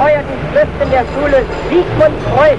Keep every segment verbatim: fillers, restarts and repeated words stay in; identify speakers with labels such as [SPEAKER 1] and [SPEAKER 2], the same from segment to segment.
[SPEAKER 1] gefeuerten Schriften der Schule Sigmund Freud.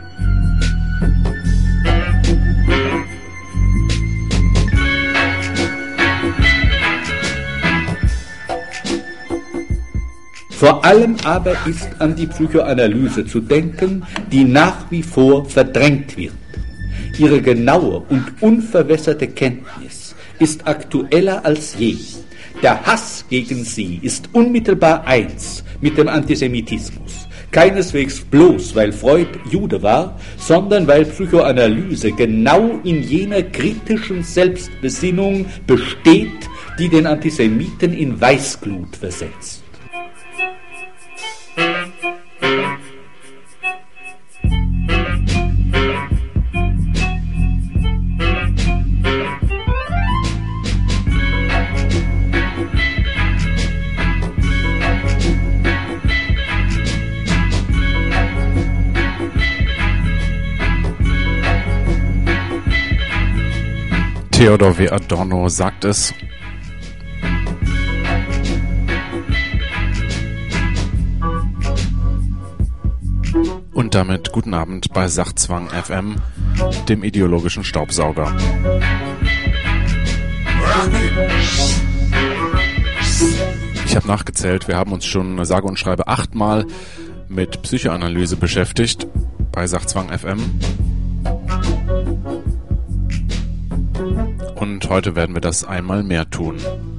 [SPEAKER 2] Vor allem aber ist an die Psychoanalyse zu denken, die nach wie vor verdrängt wird. Ihre genaue und unverwässerte Kenntnis ist aktueller als je. Der Hass gegen sie ist unmittelbar eins mit dem Antisemitismus. Keineswegs bloß, weil Freud Jude war, sondern weil Psychoanalyse genau in jener kritischen Selbstbesinnung besteht, die den Antisemiten in Weißglut versetzt.
[SPEAKER 3] Theodor W. Adorno sagt es. Und damit guten Abend bei Sachzwang F M, dem ideologischen Staubsauger. Ich habe nachgezählt, wir haben uns schon sage und schreibe achtmal mit Psychoanalyse beschäftigt bei Sachzwang F M. Und heute werden wir das einmal mehr tun.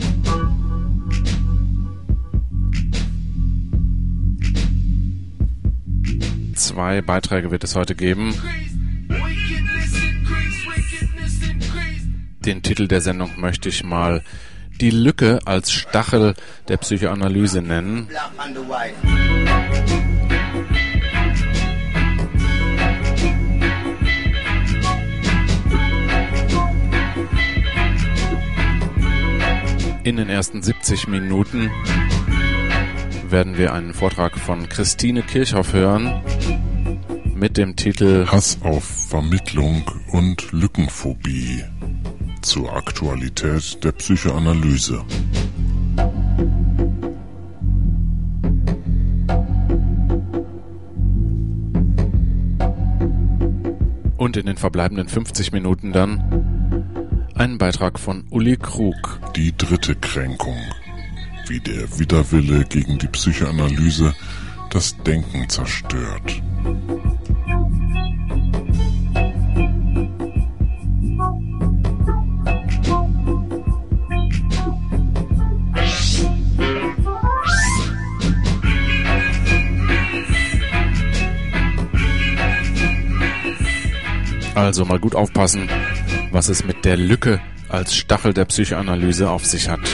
[SPEAKER 3] Zwei Beiträge wird es heute geben. Den Titel der Sendung möchte ich mal die Lücke als Stachel der Psychoanalyse nennen. In den ersten siebzig Minuten werden wir einen Vortrag von Christine Kirchhoff hören mit dem Titel
[SPEAKER 4] Hass auf Vermittlung und Lückenphobie zur Aktualität der Psychoanalyse.
[SPEAKER 3] Und in den verbleibenden fünfzig Minuten dann ein Beitrag von Uli Krug.
[SPEAKER 4] Die dritte Kränkung. Wie der Widerwille gegen die Psychoanalyse das Denken zerstört.
[SPEAKER 3] Also mal gut aufpassen, was es mit der Lücke als Stachel der Psychoanalyse auf sich hat.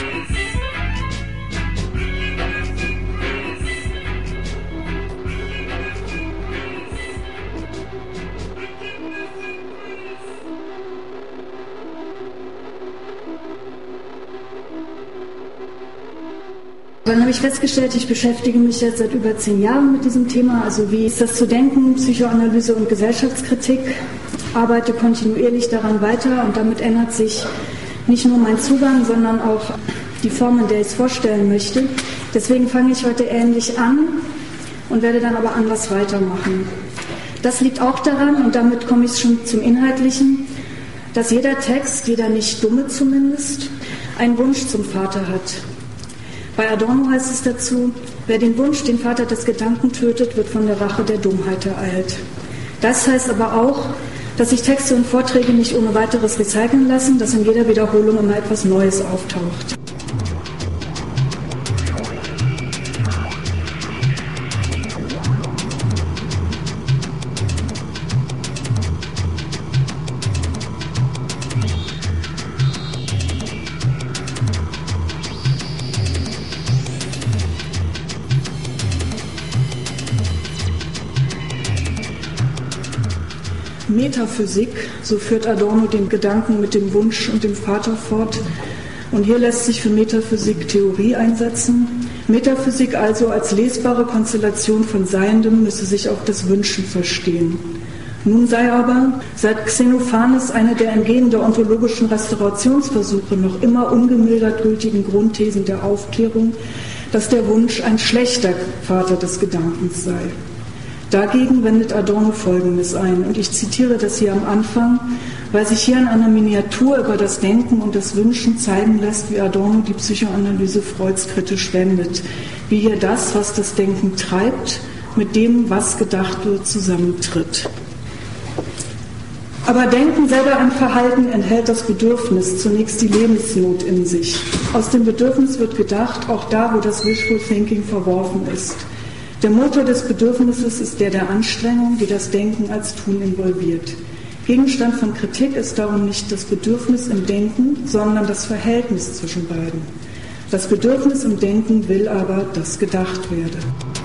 [SPEAKER 5] Dann habe ich festgestellt, ich beschäftige mich jetzt seit über zehn Jahren mit diesem Thema. Also wie ist das zu denken, Psychoanalyse und Gesellschaftskritik. Arbeite kontinuierlich daran weiter und damit ändert sich nicht nur mein Zugang, sondern auch die Form, in der ich es vorstellen möchte. Deswegen fange ich heute ähnlich an und werde dann aber anders weitermachen. Das liegt auch daran, und damit komme ich schon zum Inhaltlichen, dass jeder Text, jeder nicht dumme zumindest, einen Wunsch zum Vater hat. Bei Adorno heißt es dazu, wer den Wunsch, den Vater des Gedanken tötet, wird von der Rache der Dummheit ereilt. Das heißt aber auch, dass sich Texte und Vorträge nicht ohne weiteres recyceln lassen, dass in jeder Wiederholung immer etwas Neues auftaucht. Metaphysik, so führt Adorno den Gedanken mit dem Wunsch und dem Vater fort. Und hier lässt sich für Metaphysik Theorie einsetzen. Metaphysik also als lesbare Konstellation von Seiendem müsse sich auch das Wünschen verstehen. Nun sei aber seit Xenophanes eine der Entgehen der ontologischen Restaurationsversuche noch immer ungemildert gültigen Grundthesen der Aufklärung, dass der Wunsch ein schlechter Vater des Gedankens sei. Dagegen wendet Adorno Folgendes ein, und ich zitiere das hier am Anfang, weil sich hier in einer Miniatur über das Denken und das Wünschen zeigen lässt, wie Adorno die Psychoanalyse Freuds kritisch wendet, wie hier das, was das Denken treibt, mit dem, was gedacht wird, zusammentritt. Aber Denken, selber ein Verhalten, enthält das Bedürfnis, zunächst die Lebensnot in sich. Aus dem Bedürfnis wird gedacht, auch da, wo das Wishful Thinking verworfen ist. Der Motor des Bedürfnisses ist der der Anstrengung, die das Denken als Tun involviert. Gegenstand von Kritik ist darum nicht das Bedürfnis im Denken, sondern das Verhältnis zwischen beiden. Das Bedürfnis im Denken will aber, dass gedacht werde.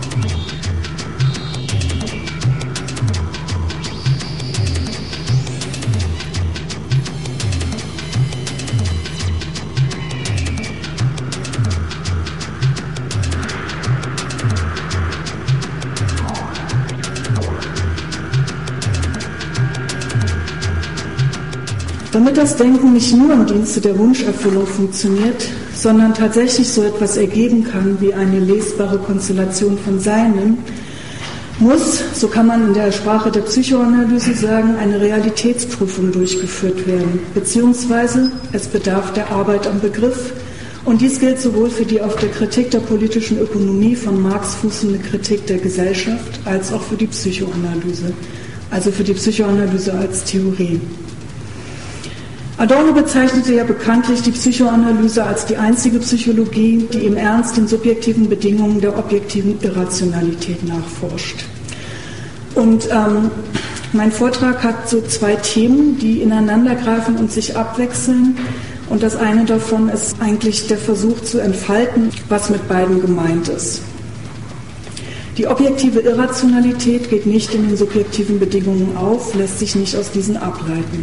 [SPEAKER 5] Damit das Denken nicht nur im Dienste der Wunscherfüllung funktioniert, sondern tatsächlich so etwas ergeben kann wie eine lesbare Konstellation von Seinem, muss, so kann man in der Sprache der Psychoanalyse sagen, eine Realitätsprüfung durchgeführt werden, beziehungsweise es bedarf der Arbeit am Begriff, und dies gilt sowohl für die auf der Kritik der politischen Ökonomie von Marx fußende Kritik der Gesellschaft als auch für die Psychoanalyse, also für die Psychoanalyse als Theorie. Adorno bezeichnete ja bekanntlich die Psychoanalyse als die einzige Psychologie, die im Ernst den subjektiven Bedingungen der objektiven Irrationalität nachforscht. Und ähm, mein Vortrag hat so zwei Themen, die ineinandergreifen und sich abwechseln. Und das eine davon ist eigentlich der Versuch zu entfalten, was mit beiden gemeint ist. Die objektive Irrationalität geht nicht in den subjektiven Bedingungen auf, lässt sich nicht aus diesen ableiten.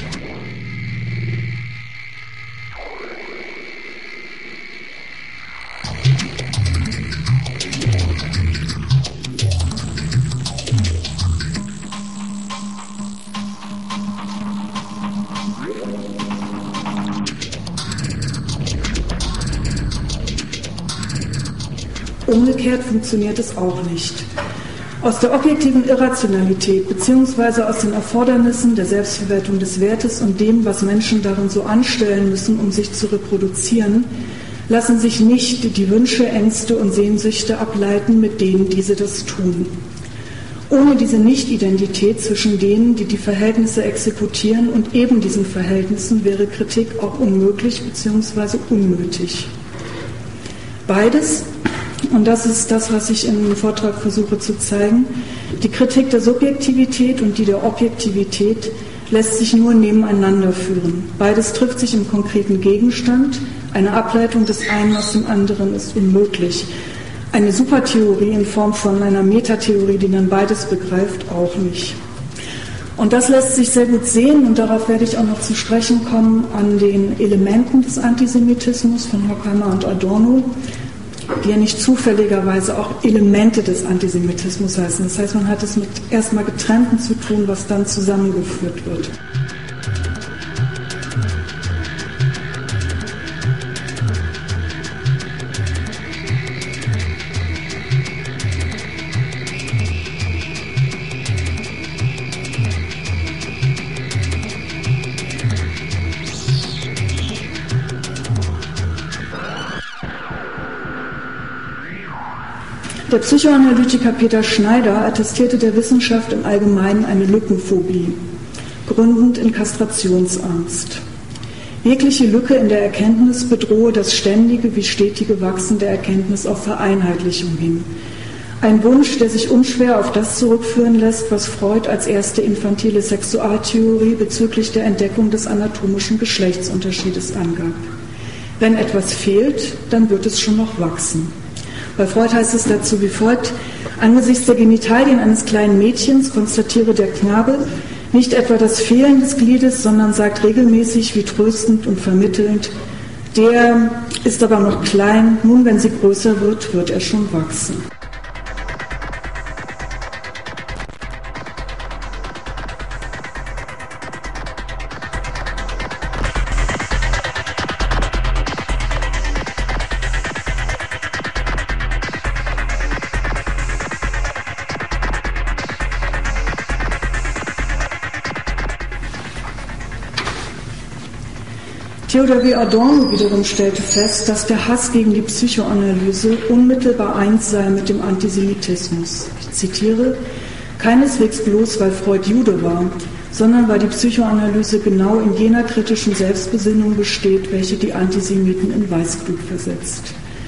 [SPEAKER 5] Umgekehrt funktioniert es auch nicht. Aus der objektiven Irrationalität bzw. aus den Erfordernissen der Selbstverwertung des Wertes und dem, was Menschen darin so anstellen müssen, um sich zu reproduzieren, lassen sich nicht die Wünsche, Ängste und Sehnsüchte ableiten, mit denen diese das tun. Ohne diese Nicht-Identität zwischen denen, die die Verhältnisse exekutieren und eben diesen Verhältnissen, wäre Kritik auch unmöglich bzw. unnötig. Beides, und das ist das, was ich in dem Vortrag versuche zu zeigen, die Kritik der Subjektivität und die der Objektivität lässt sich nur nebeneinander führen. Beides trifft sich im konkreten Gegenstand. Eine Ableitung des einen aus dem anderen ist unmöglich. Eine Supertheorie in Form von einer Metatheorie, die dann beides begreift, auch nicht. Und das lässt sich sehr gut sehen, und darauf werde ich auch noch zu sprechen kommen, an den Elementen des Antisemitismus von Horkheimer und Adorno, die ja nicht zufälligerweise auch Elemente des Antisemitismus heißen. Das heißt, man hat es mit erstmal Getrennten zu tun, was dann zusammengeführt wird. Der Psychoanalytiker Peter Schneider attestierte der Wissenschaft im Allgemeinen eine Lückenphobie, gründend in Kastrationsangst. Jegliche Lücke in der Erkenntnis bedrohe das ständige wie stetige Wachsen der Erkenntnis auf Vereinheitlichung hin. Ein Wunsch, der sich unschwer auf das zurückführen lässt, was Freud als erste infantile Sexualtheorie bezüglich der Entdeckung des anatomischen Geschlechtsunterschiedes angab. Wenn etwas fehlt, dann wird es schon noch wachsen. Bei Freud heißt es dazu wie folgt: Angesichts der Genitalien eines kleinen Mädchens konstatiere der Knabe nicht etwa das Fehlen des Gliedes, sondern sagt regelmäßig wie tröstend und vermittelnd: Der ist aber noch klein, nun wenn sie größer wird, wird er schon wachsen. Theodor W. Adorno wiederum stellte fest, dass der Hass gegen die Psychoanalyse unmittelbar eins sei mit dem Antisemitismus. Ich zitiere: Keineswegs bloß, weil Freud Jude war, sondern weil die Psychoanalyse genau in jener kritischen Selbstbesinnung besteht, welche die Antisemiten in Weißglut versetzt.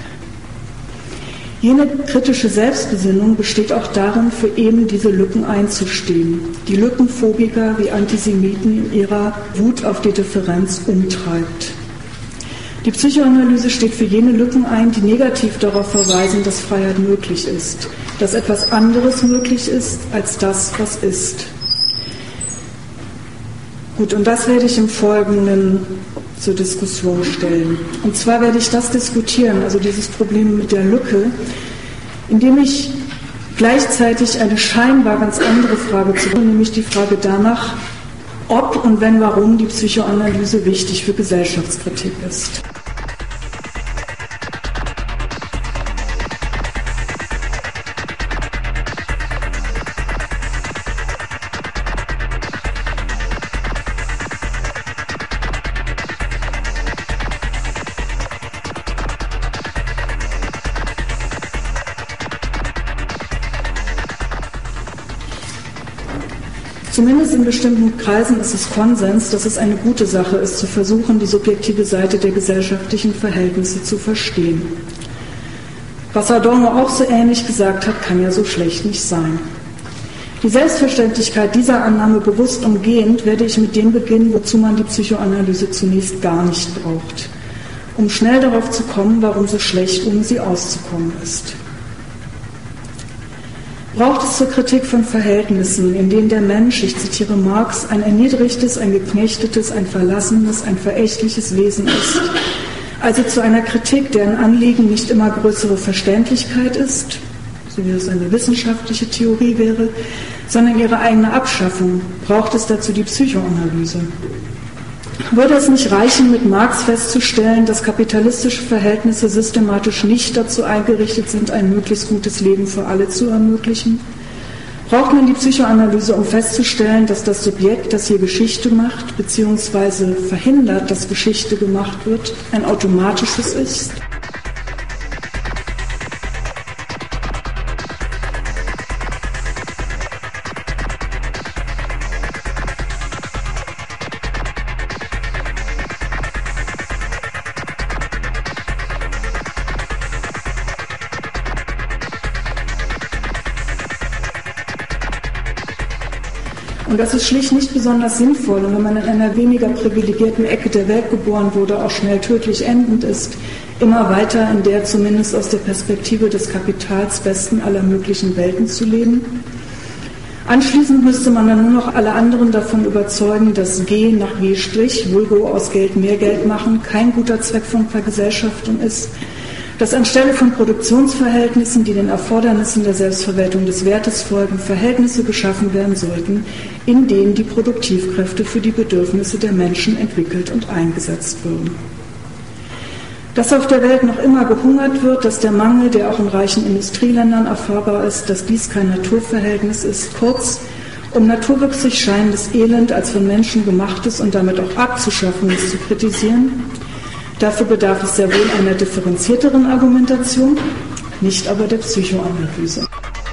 [SPEAKER 5] Jene kritische Selbstbesinnung besteht auch darin, für eben diese Lücken einzustehen, die Lückenphobiker wie Antisemiten in ihrer Wut auf die Differenz umtreibt. Die Psychoanalyse steht für jene Lücken ein, die negativ darauf verweisen, dass Freiheit möglich ist, dass etwas anderes möglich ist als das, was ist. Gut, und das werde ich im Folgenden zur Diskussion stellen. Und zwar werde ich das diskutieren, also dieses Problem mit der Lücke, indem ich gleichzeitig eine scheinbar ganz andere Frage zu tun, nämlich die Frage danach, ob und wenn warum die Psychoanalyse wichtig für Gesellschaftskritik ist. Zumindest in bestimmten Kreisen ist es Konsens, dass es eine gute Sache ist, zu versuchen, die subjektive Seite der gesellschaftlichen Verhältnisse zu verstehen. Was Adorno auch so ähnlich gesagt hat, kann ja so schlecht nicht sein. Die Selbstverständlichkeit dieser Annahme bewusst umgehend werde ich mit dem beginnen, wozu man die Psychoanalyse zunächst gar nicht braucht, um schnell darauf zu kommen, warum so schlecht ohne sie auszukommen ist. Braucht es zur Kritik von Verhältnissen, in denen der Mensch, ich zitiere Marx, ein erniedrigtes, ein geknechtetes, ein verlassenes, ein verächtliches Wesen ist, also zu einer Kritik, deren Anliegen nicht immer größere Verständlichkeit ist, so wie es eine wissenschaftliche Theorie wäre, sondern ihre eigene Abschaffung, braucht es dazu die Psychoanalyse. Würde es nicht reichen, mit Marx festzustellen, dass kapitalistische Verhältnisse systematisch nicht dazu eingerichtet sind, ein möglichst gutes Leben für alle zu ermöglichen? Braucht man die Psychoanalyse, um festzustellen, dass das Subjekt, das hier Geschichte macht, beziehungsweise verhindert, dass Geschichte gemacht wird, ein automatisches ist? Und das ist schlicht nicht besonders sinnvoll. Und wenn man in einer weniger privilegierten Ecke der Welt geboren wurde, auch schnell tödlich endend ist, immer weiter in der zumindest aus der Perspektive des Kapitals besten aller möglichen Welten zu leben. Anschließend müsste man dann nur noch alle anderen davon überzeugen, dass G nach G', vulgo aus Geld mehr Geld machen, kein guter Zweck von Vergesellschaftung ist, dass anstelle von Produktionsverhältnissen, die den Erfordernissen der Selbstverwaltung des Wertes folgen, Verhältnisse geschaffen werden sollten, in denen die Produktivkräfte für die Bedürfnisse der Menschen entwickelt und eingesetzt würden. Dass auf der Welt noch immer gehungert wird, dass der Mangel, der auch in reichen Industrieländern erfahrbar ist, dass dies kein Naturverhältnis ist, kurz, um naturwüchsig scheinendes Elend als von Menschen gemachtes und damit auch abzuschaffendes zu kritisieren. Dafür bedarf es sehr wohl einer differenzierteren Argumentation, nicht aber der Psychoanalyse.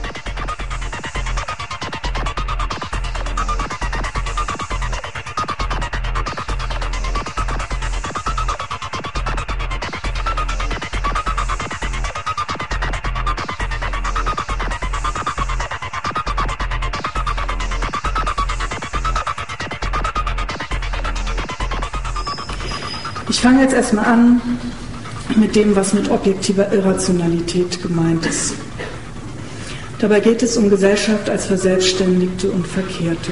[SPEAKER 5] Ich fange jetzt erstmal an mit dem, was mit objektiver Irrationalität gemeint ist. Dabei geht es um Gesellschaft als Verselbstständigte und Verkehrte.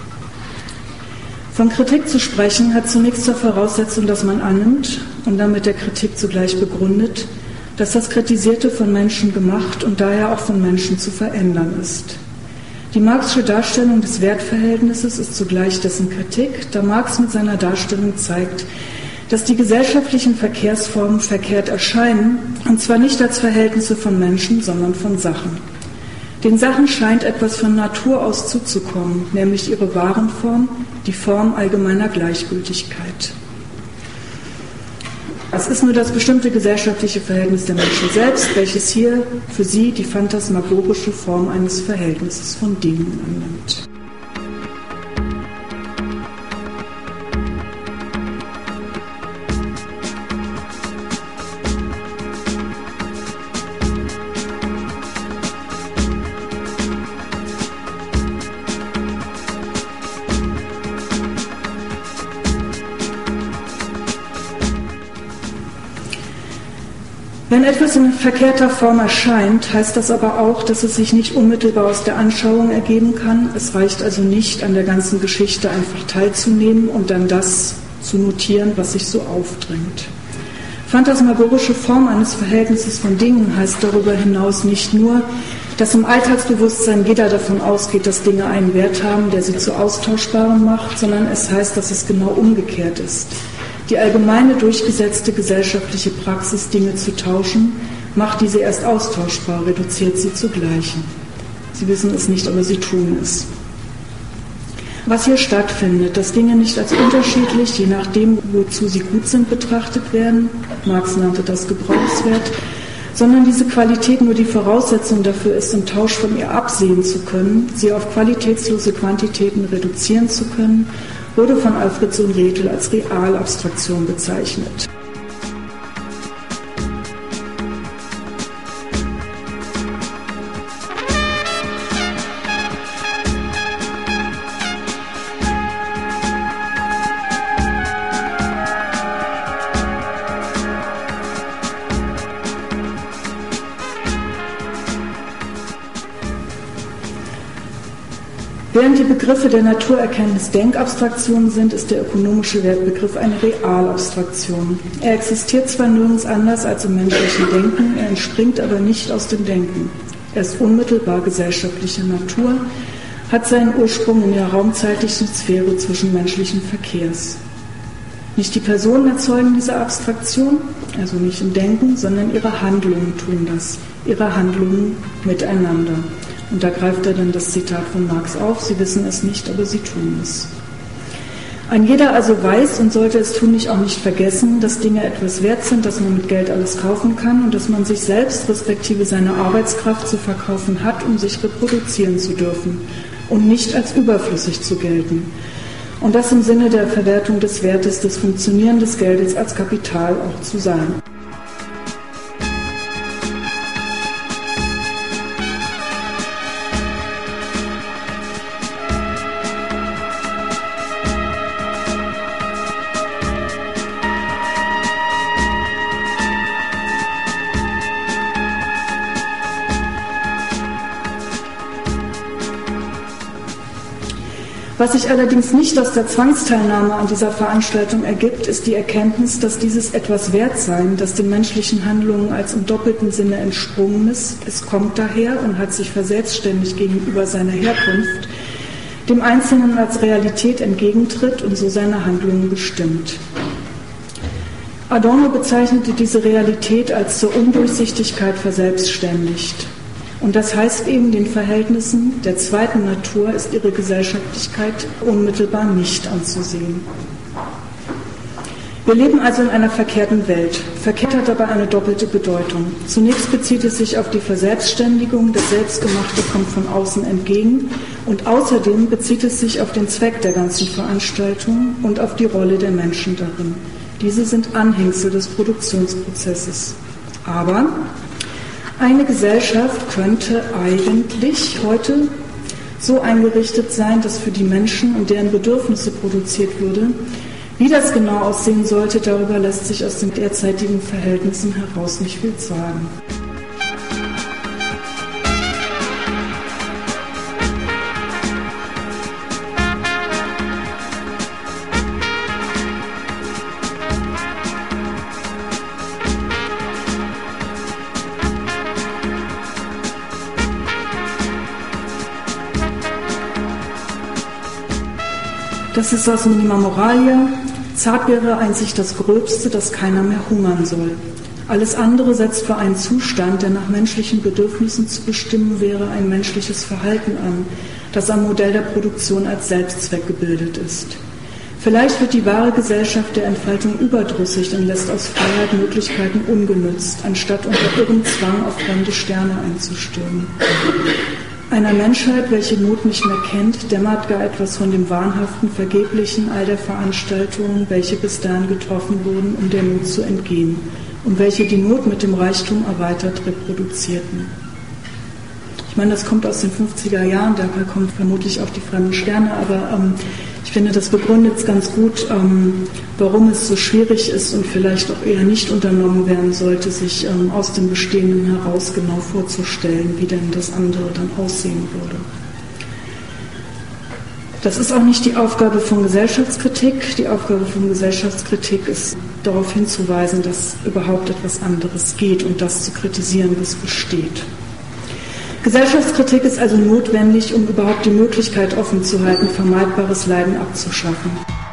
[SPEAKER 5] Von Kritik zu sprechen hat zunächst zur Voraussetzung, dass man annimmt und damit der Kritik zugleich begründet, dass das Kritisierte von Menschen gemacht und daher auch von Menschen zu verändern ist. Die Marxische Darstellung des Wertverhältnisses ist zugleich dessen Kritik, da Marx mit seiner Darstellung zeigt, dass die gesellschaftlichen Verkehrsformen verkehrt erscheinen, und zwar nicht als Verhältnisse von Menschen, sondern von Sachen. Den Sachen scheint etwas von Natur aus zuzukommen, nämlich ihre Warenform, die Form allgemeiner Gleichgültigkeit. Es ist nur das bestimmte gesellschaftliche Verhältnis der Menschen selbst, welches hier für sie die phantasmagorische Form eines Verhältnisses von Dingen annimmt. Wenn etwas in verkehrter Form erscheint, heißt das aber auch, dass es sich nicht unmittelbar aus der Anschauung ergeben kann. Es reicht also nicht, an der ganzen Geschichte einfach teilzunehmen und dann das zu notieren, was sich so aufdrängt. Phantasmagorische Form eines Verhältnisses von Dingen heißt darüber hinaus nicht nur, dass im Alltagsbewusstsein jeder davon ausgeht, dass Dinge einen Wert haben, der sie zu Austauschbaren macht, sondern es heißt, dass es genau umgekehrt ist. Die allgemeine durchgesetzte gesellschaftliche Praxis, Dinge zu tauschen, macht diese erst austauschbar, reduziert sie zu Gleichen. Sie wissen es nicht, aber sie tun es. Was hier stattfindet, dass Dinge nicht als unterschiedlich, je nachdem, wozu sie gut sind, betrachtet werden, Marx nannte das Gebrauchswert, sondern diese Qualität nur die Voraussetzung dafür ist, im Tausch von ihr absehen zu können, sie auf qualitätslose Quantitäten reduzieren zu können, wurde von Alfred Sohn-Rethel als Realabstraktion bezeichnet. Während die Begriffe der Naturerkenntnis Denkabstraktionen sind, ist der ökonomische Wertbegriff eine Realabstraktion. Er existiert zwar nirgends anders als im menschlichen Denken, er entspringt aber nicht aus dem Denken. Er ist unmittelbar gesellschaftlicher Natur, hat seinen Ursprung in der raumzeitlichen Sphäre zwischenmenschlichen Verkehrs. Nicht die Personen erzeugen diese Abstraktion, also nicht im Denken, sondern ihre Handlungen tun das, ihre Handlungen miteinander. Und da greift er dann das Zitat von Marx auf, sie wissen es nicht, aber sie tun es. Ein jeder also weiß und sollte es tunlich auch nicht vergessen, dass Dinge etwas wert sind, dass man mit Geld alles kaufen kann und dass man sich selbst respektive seine Arbeitskraft zu verkaufen hat, um sich reproduzieren zu dürfen und nicht als überflüssig zu gelten. Und das im Sinne der Verwertung des Wertes des Funktionieren des Geldes als Kapital auch zu sein. Was sich allerdings nicht aus der Zwangsteilnahme an dieser Veranstaltung ergibt, ist die Erkenntnis, dass dieses Etwas-Wertsein, das den menschlichen Handlungen als im doppelten Sinne entsprungen ist, es kommt daher und hat sich verselbstständigt gegenüber seiner Herkunft, dem Einzelnen als Realität entgegentritt und so seine Handlungen bestimmt. Adorno bezeichnete diese Realität als zur Undurchsichtigkeit verselbstständigt. Und das heißt eben, den Verhältnissen der zweiten Natur ist ihre Gesellschaftlichkeit unmittelbar nicht anzusehen. Wir leben also in einer verkehrten Welt. Verkehrt hat aber eine doppelte Bedeutung. Zunächst bezieht es sich auf die Verselbstständigung, das Selbstgemachte kommt von außen entgegen und außerdem bezieht es sich auf den Zweck der ganzen Veranstaltung und auf die Rolle der Menschen darin. Diese sind Anhängsel des Produktionsprozesses. Aber eine Gesellschaft könnte eigentlich heute so eingerichtet sein, dass für die Menschen und deren Bedürfnisse produziert würde. Wie das genau aussehen sollte, darüber lässt sich aus den derzeitigen Verhältnissen heraus nicht viel sagen. Das ist aus Minima Moralia. Zart wäre einzig das Gröbste, dass keiner mehr hungern soll. Alles andere setzt für einen Zustand, der nach menschlichen Bedürfnissen zu bestimmen wäre, ein menschliches Verhalten an, das am Modell der Produktion als Selbstzweck gebildet ist. Vielleicht wird die wahre Gesellschaft der Entfaltung überdrüssig und lässt aus Freiheit Möglichkeiten ungenützt, anstatt unter irrem Zwang auf fremde Sterne einzustürmen. Einer Menschheit, welche Not nicht mehr kennt, dämmert gar etwas von dem wahnhaften, vergeblichen all der Veranstaltungen, welche bis dahin getroffen wurden, um der Not zu entgehen und welche die Not mit dem Reichtum erweitert reproduzierten. Ich meine, das kommt aus den fünfziger Jahren, daher kommt vermutlich auch die fremden Sterne, aber ähm, ich finde, das begründet ganz gut, ähm, warum es so schwierig ist und vielleicht auch eher nicht unternommen werden sollte, sich ähm, aus dem Bestehenden heraus genau vorzustellen, wie denn das andere dann aussehen würde. Das ist auch nicht die Aufgabe von Gesellschaftskritik. Die Aufgabe von Gesellschaftskritik ist, darauf hinzuweisen, dass überhaupt etwas anderes geht und das zu kritisieren, was besteht. Gesellschaftskritik ist also notwendig, um überhaupt die Möglichkeit offen zu halten, vermeidbares Leiden abzuschaffen.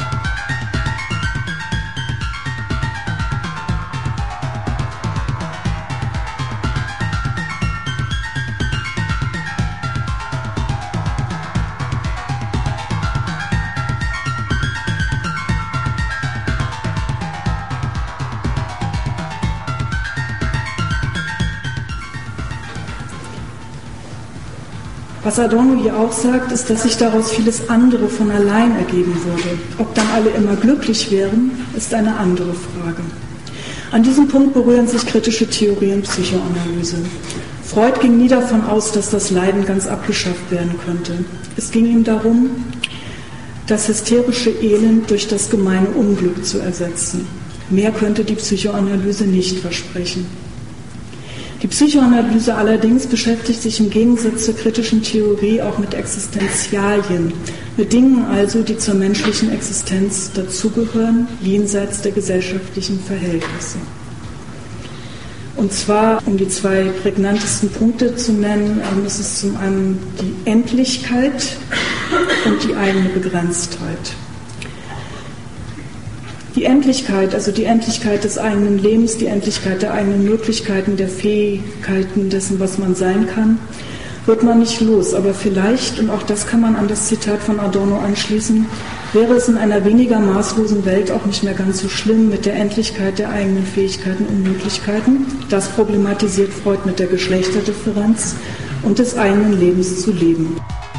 [SPEAKER 5] Was Adorno hier auch sagt, ist, dass sich daraus vieles andere von allein ergeben würde. Ob dann alle immer glücklich wären, ist eine andere Frage. An diesem Punkt berühren sich kritische Theorie und Psychoanalyse. Freud ging nie davon aus, dass das Leiden ganz abgeschafft werden könnte. Es ging ihm darum, das hysterische Elend durch das gemeine Unglück zu ersetzen. Mehr könnte die Psychoanalyse nicht versprechen. Die Psychoanalyse allerdings beschäftigt sich im Gegensatz zur kritischen Theorie auch mit Existenzialien, mit Dingen also, die zur menschlichen Existenz dazugehören, jenseits der gesellschaftlichen Verhältnisse. Und zwar, um die zwei prägnantesten Punkte zu nennen, ist es zum einen die Endlichkeit und die eigene Begrenztheit. Die Endlichkeit, also die Endlichkeit des eigenen Lebens, die Endlichkeit der eigenen Möglichkeiten, der Fähigkeiten dessen, was man sein kann, wird man nicht los. Aber vielleicht, und auch das kann man an das Zitat von Adorno anschließen, wäre es in einer weniger maßlosen Welt auch nicht mehr ganz so schlimm mit der Endlichkeit der eigenen Fähigkeiten und Möglichkeiten. Das problematisiert Freud mit der Geschlechterdifferenz und des eigenen Lebens zu leben.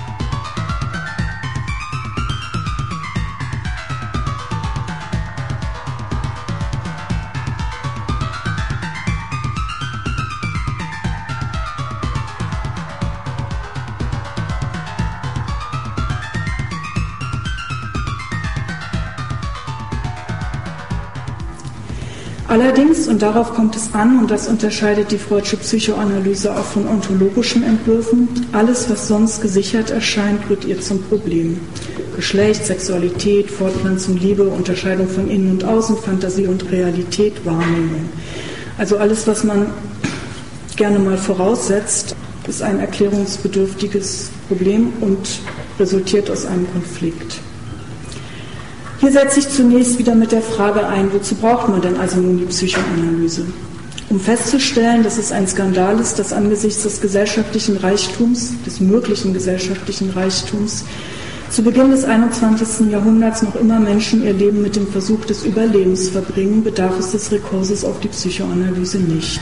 [SPEAKER 5] Allerdings, und darauf kommt es an, und das unterscheidet die Freudsche Psychoanalyse auch von ontologischen Entwürfen, alles, was sonst gesichert erscheint, wird ihr zum Problem. Geschlecht, Sexualität, Fortpflanzung, Liebe, Unterscheidung von Innen und Außen, Fantasie und Realität, Wahrnehmung. Also alles, was man gerne mal voraussetzt, ist ein erklärungsbedürftiges Problem und resultiert aus einem Konflikt. Hier setze ich zunächst wieder mit der Frage ein, wozu braucht man denn also nun die Psychoanalyse? Um festzustellen, dass es ein Skandal ist, dass angesichts des gesellschaftlichen Reichtums, des möglichen gesellschaftlichen Reichtums, zu Beginn des einundzwanzigsten Jahrhunderts noch immer Menschen ihr Leben mit dem Versuch des Überlebens verbringen, bedarf es des Rekurses auf die Psychoanalyse nicht.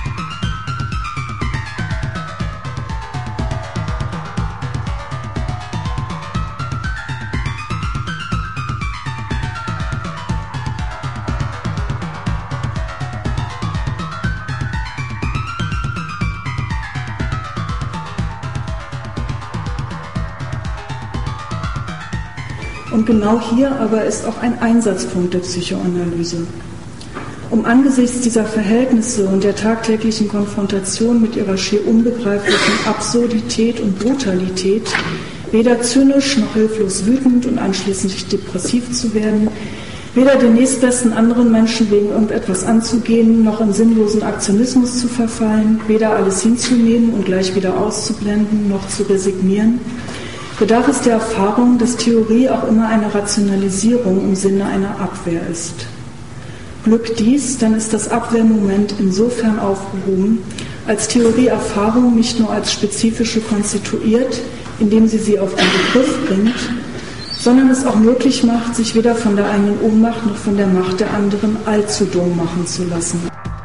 [SPEAKER 5] Und genau hier aber ist auch ein Einsatzpunkt der Psychoanalyse. Um angesichts dieser Verhältnisse und der tagtäglichen Konfrontation mit ihrer schier unbegreiflichen Absurdität und Brutalität weder zynisch noch hilflos wütend und anschließend depressiv zu werden, weder den nächstbesten anderen Menschen wegen irgendetwas anzugehen, noch in sinnlosen Aktionismus zu verfallen, weder alles hinzunehmen und gleich wieder auszublenden, noch zu resignieren, bedarf es der Erfahrung, dass Theorie auch immer eine Rationalisierung im Sinne einer Abwehr ist. Glück dies, dann ist das Abwehrmoment insofern aufgehoben, als Theorie Erfahrung nicht nur als spezifische konstituiert, indem sie sie auf den Begriff bringt, sondern es auch möglich macht, sich weder von der eigenen Ohnmacht noch von der Macht der anderen allzu dumm machen zu lassen.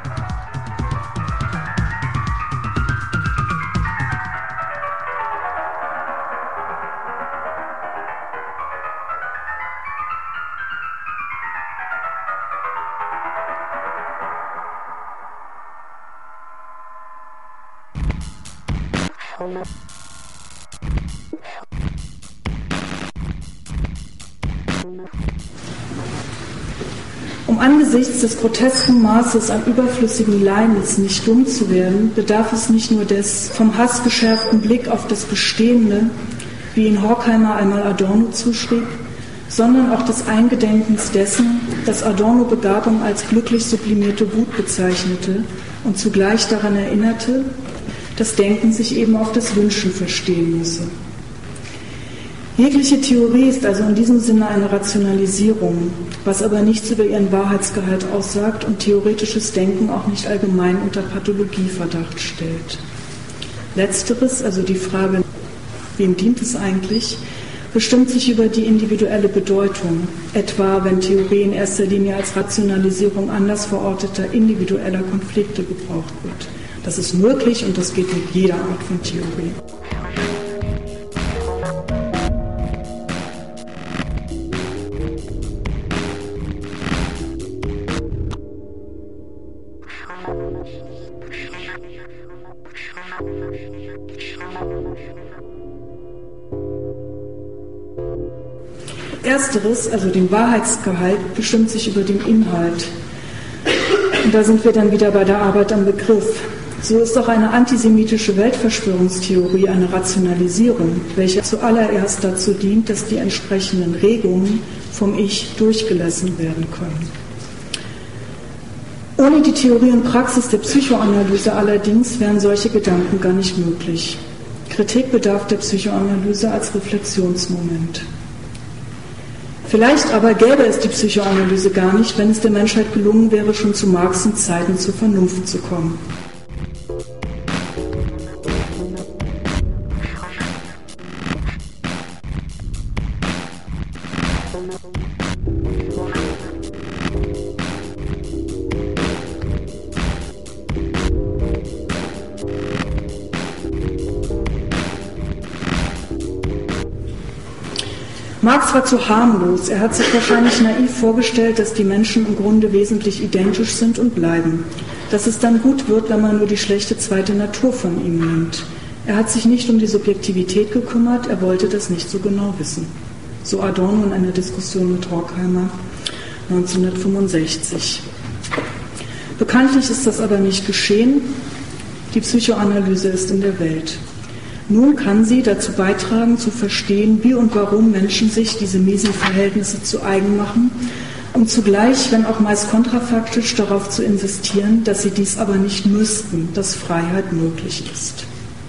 [SPEAKER 5] Um angesichts des grotesken Maßes an überflüssigen Leidens nicht dumm zu werden, bedarf es nicht nur des vom Hass geschärften Blick auf das Bestehende, wie ihn Horkheimer einmal Adorno zuschrieb, sondern auch des Eingedenkens dessen, dass Adorno Begabung als glücklich sublimierte Wut bezeichnete und zugleich daran erinnerte, dass Denken sich eben auf das Wünschen verstehen müsse. Jegliche Theorie ist also in diesem Sinne eine Rationalisierung, was aber nichts über ihren Wahrheitsgehalt aussagt und theoretisches Denken auch nicht allgemein unter Pathologieverdacht stellt. Letzteres, also die Frage, wem dient es eigentlich, bestimmt sich über die individuelle Bedeutung, etwa wenn Theorie in erster Linie als Rationalisierung anders verorteter individueller Konflikte gebraucht wird. Das ist möglich und das geht mit jeder Art von Theorie. Ersteres, also den Wahrheitsgehalt, bestimmt sich über den Inhalt. Und da sind wir dann wieder bei der Arbeit am Begriff. So ist auch eine antisemitische Weltverschwörungstheorie eine Rationalisierung, welche zuallererst dazu dient, dass die entsprechenden Regungen vom Ich durchgelassen werden können. Ohne die Theorie und Praxis der Psychoanalyse allerdings wären solche Gedanken gar nicht möglich. Kritik bedarf der Psychoanalyse als Reflexionsmoment. Vielleicht aber gäbe es die Psychoanalyse gar nicht, wenn es der Menschheit gelungen wäre, schon zu Marx' Zeiten zur Vernunft zu kommen. Marx war zu harmlos. Er hat sich wahrscheinlich naiv vorgestellt, dass die Menschen im Grunde wesentlich identisch sind und bleiben. Dass es dann gut wird, wenn man nur die schlechte zweite Natur von ihm nimmt. Er hat sich nicht um die Subjektivität gekümmert, er wollte das nicht so genau wissen. So Adorno in einer Diskussion mit Horkheimer neunzehnhundertfünfundsechzig. Bekanntlich ist das aber nicht geschehen. Die Psychoanalyse ist in der Welt. Nun kann sie dazu beitragen, zu verstehen, wie und warum Menschen sich diese miesen Verhältnisse zu eigen machen, um zugleich, wenn auch meist kontrafaktisch, darauf zu insistieren, dass sie dies aber nicht müssten, dass Freiheit möglich ist.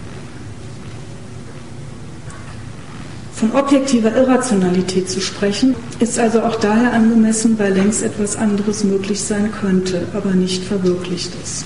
[SPEAKER 5] Von objektiver Irrationalität zu sprechen, ist also auch daher angemessen, weil längst etwas anderes möglich sein könnte, aber nicht verwirklicht ist.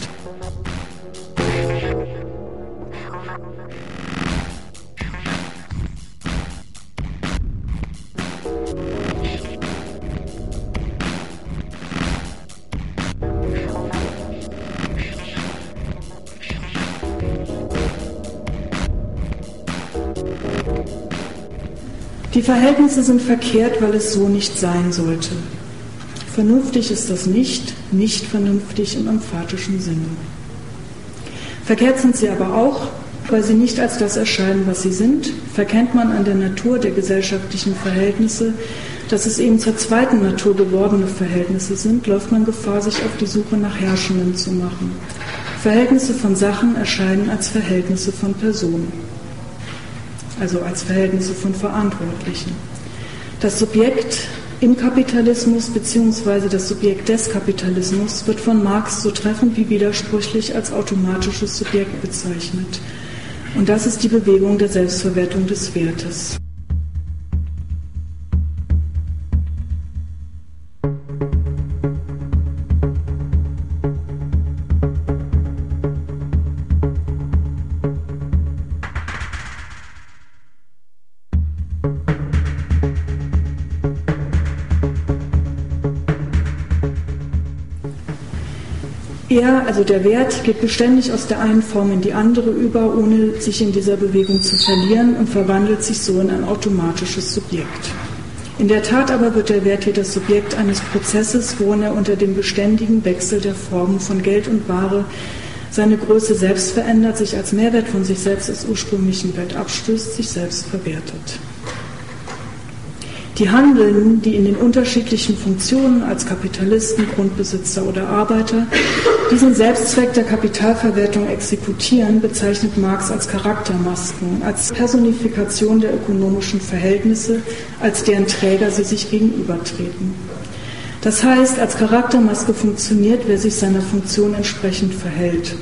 [SPEAKER 5] Die Verhältnisse sind verkehrt, weil es so nicht sein sollte. Vernünftig ist das nicht, nicht vernünftig im emphatischen Sinne. Verkehrt sind sie aber auch, weil sie nicht als das erscheinen, was sie sind. Verkennt man an der Natur der gesellschaftlichen Verhältnisse, dass es eben zur zweiten Natur gewordene Verhältnisse sind, läuft man Gefahr, sich auf die Suche nach Herrschenden zu machen. Verhältnisse von Sachen erscheinen als Verhältnisse von Personen. Also als Verhältnisse von Verantwortlichen. Das Subjekt im Kapitalismus bzw. das Subjekt des Kapitalismus wird von Marx so treffend wie widersprüchlich als automatisches Subjekt bezeichnet. Und das ist die Bewegung der Selbstverwertung des Wertes. Er, also der Wert, geht beständig aus der einen Form in die andere über, ohne sich in dieser Bewegung zu verlieren und verwandelt sich so in ein automatisches Subjekt. In der Tat aber wird der Wert hier das Subjekt eines Prozesses, worin er unter dem beständigen Wechsel der Formen von Geld und Ware seine Größe selbst verändert, sich als Mehrwert von sich selbst aus ursprünglichen Wert abstößt, sich selbst verwertet. Die Handelnden, die in den unterschiedlichen Funktionen als Kapitalisten, Grundbesitzer oder Arbeiter diesen Selbstzweck der Kapitalverwertung exekutieren, bezeichnet Marx als Charaktermasken, als Personifikation der ökonomischen Verhältnisse, als deren Träger sie sich gegenübertreten. Das heißt, als Charaktermaske funktioniert, wer sich seiner Funktion entsprechend verhält.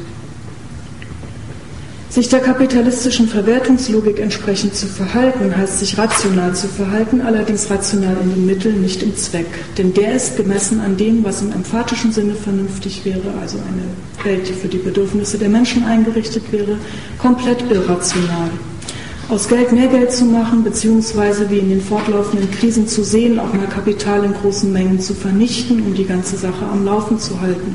[SPEAKER 5] Sich der kapitalistischen Verwertungslogik entsprechend zu verhalten, heißt sich rational zu verhalten, allerdings rational in den Mitteln, nicht im Zweck. Denn der ist gemessen an dem, was im emphatischen Sinne vernünftig wäre, also eine Welt, die für die Bedürfnisse der Menschen eingerichtet wäre, komplett irrational. Aus Geld mehr Geld zu machen, beziehungsweise wie in den fortlaufenden Krisen zu sehen, auch mal Kapital in großen Mengen zu vernichten, um die ganze Sache am Laufen zu halten.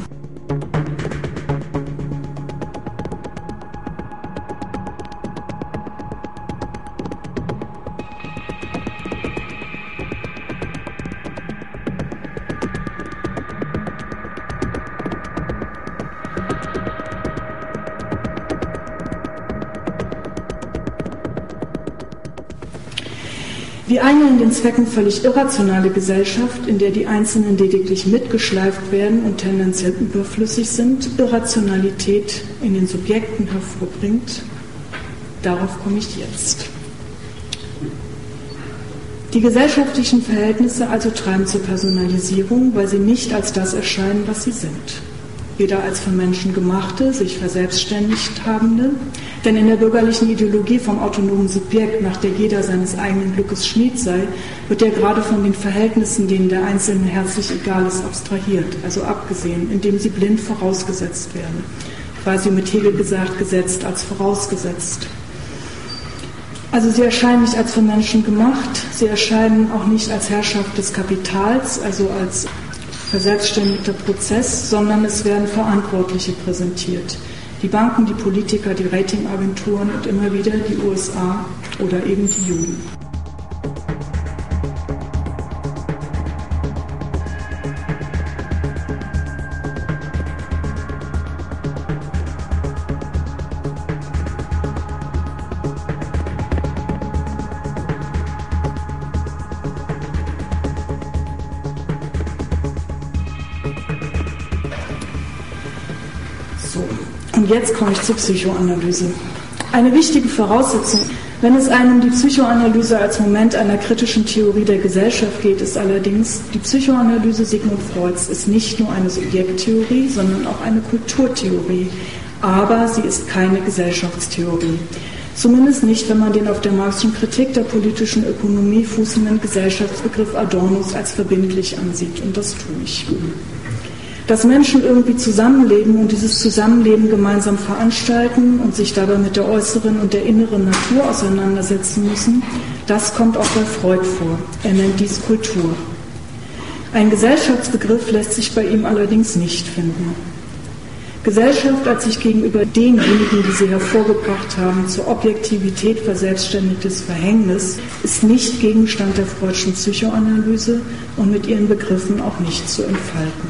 [SPEAKER 5] Wie eine in den Zwecken völlig irrationale Gesellschaft, in der die Einzelnen lediglich mitgeschleift werden und tendenziell überflüssig sind, Irrationalität in den Subjekten hervorbringt, darauf komme ich jetzt. Die gesellschaftlichen Verhältnisse also treiben zur Personalisierung, weil sie nicht als das erscheinen, was sie sind. Weder als von Menschen gemachte, sich verselbstständigt habende, denn in der bürgerlichen Ideologie vom autonomen Subjekt, nach der jeder seines eigenen Glückes Schmied sei, wird ja gerade von den Verhältnissen, denen der Einzelne herzlich egal ist, abstrahiert, also abgesehen, indem sie blind vorausgesetzt werden. Quasi mit Hegel gesagt, gesetzt als vorausgesetzt. Also sie erscheinen nicht als von Menschen gemacht, sie erscheinen auch nicht als Herrschaft des Kapitals, also als verselbstständigter Prozess, sondern es werden Verantwortliche präsentiert. Die Banken, die Politiker, die Ratingagenturen und immer wieder die U S A oder eben die Juden. Und jetzt komme ich zur Psychoanalyse. Eine wichtige Voraussetzung, wenn es einem um die Psychoanalyse als Moment einer kritischen Theorie der Gesellschaft geht, ist allerdings, die Psychoanalyse Sigmund Freuds ist nicht nur eine Subjekttheorie, sondern auch eine Kulturtheorie. Aber sie ist keine Gesellschaftstheorie. Zumindest nicht, wenn man den auf der Marxischen Kritik der politischen Ökonomie fußenden Gesellschaftsbegriff Adornos als verbindlich ansieht. Und das tue ich. Dass Menschen irgendwie zusammenleben und dieses Zusammenleben gemeinsam veranstalten und sich dabei mit der äußeren und der inneren Natur auseinandersetzen müssen, das kommt auch bei Freud vor. Er nennt dies Kultur. Ein Gesellschaftsbegriff lässt sich bei ihm allerdings nicht finden. Gesellschaft als sich gegenüber denjenigen, die sie hervorgebracht haben, zur Objektivität verselbstständigtes Verhängnis, ist nicht Gegenstand der Freudschen Psychoanalyse und mit ihren Begriffen auch nicht zu entfalten.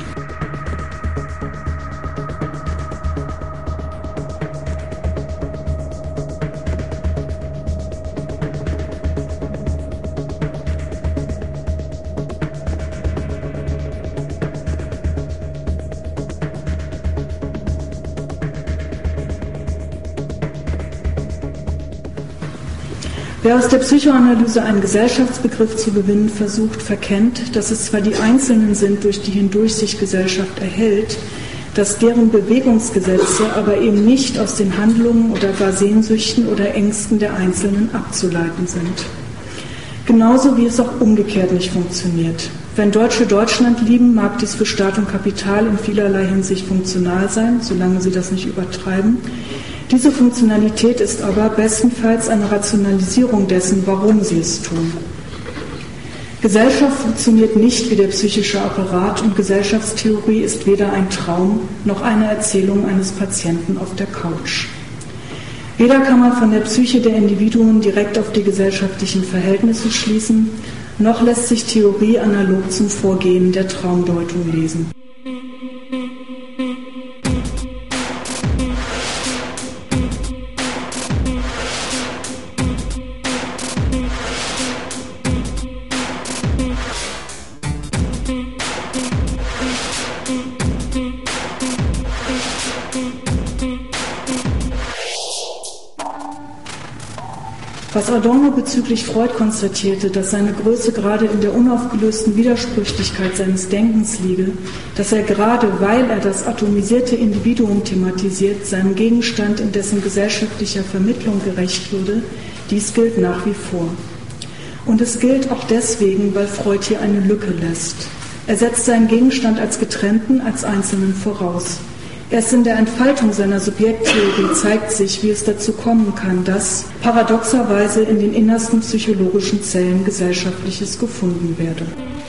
[SPEAKER 5] Wer aus der Psychoanalyse einen Gesellschaftsbegriff zu gewinnen versucht, verkennt, dass es zwar die Einzelnen sind, durch die hindurch sich Gesellschaft erhält, dass deren Bewegungsgesetze aber eben nicht aus den Handlungen oder gar Sehnsüchten oder Ängsten der Einzelnen abzuleiten sind. Genauso wie es auch umgekehrt nicht funktioniert. Wenn Deutsche Deutschland lieben, mag dies für Staat und Kapital in vielerlei Hinsicht funktional sein, solange sie das nicht übertreiben. Diese Funktionalität ist aber bestenfalls eine Rationalisierung dessen, warum sie es tun. Gesellschaft funktioniert nicht wie der psychische Apparat und Gesellschaftstheorie ist weder ein Traum noch eine Erzählung eines Patienten auf der Couch. Weder kann man von der Psyche der Individuen direkt auf die gesellschaftlichen Verhältnisse schließen, noch lässt sich Theorie analog zum Vorgehen der Traumdeutung lesen. Was Adorno bezüglich Freud konstatierte, dass seine Größe gerade in der unaufgelösten Widersprüchlichkeit seines Denkens liege, dass er gerade, weil er das atomisierte Individuum thematisiert, seinem Gegenstand in dessen gesellschaftlicher Vermittlung gerecht würde, dies gilt nach wie vor. Und es gilt auch deswegen, weil Freud hier eine Lücke lässt. Er setzt seinen Gegenstand als getrennten, als einzelnen voraus. Erst in der Entfaltung seiner Subjekttheorie zeigt sich, wie es dazu kommen kann, dass paradoxerweise in den innersten psychologischen Zellen Gesellschaftliches gefunden werde.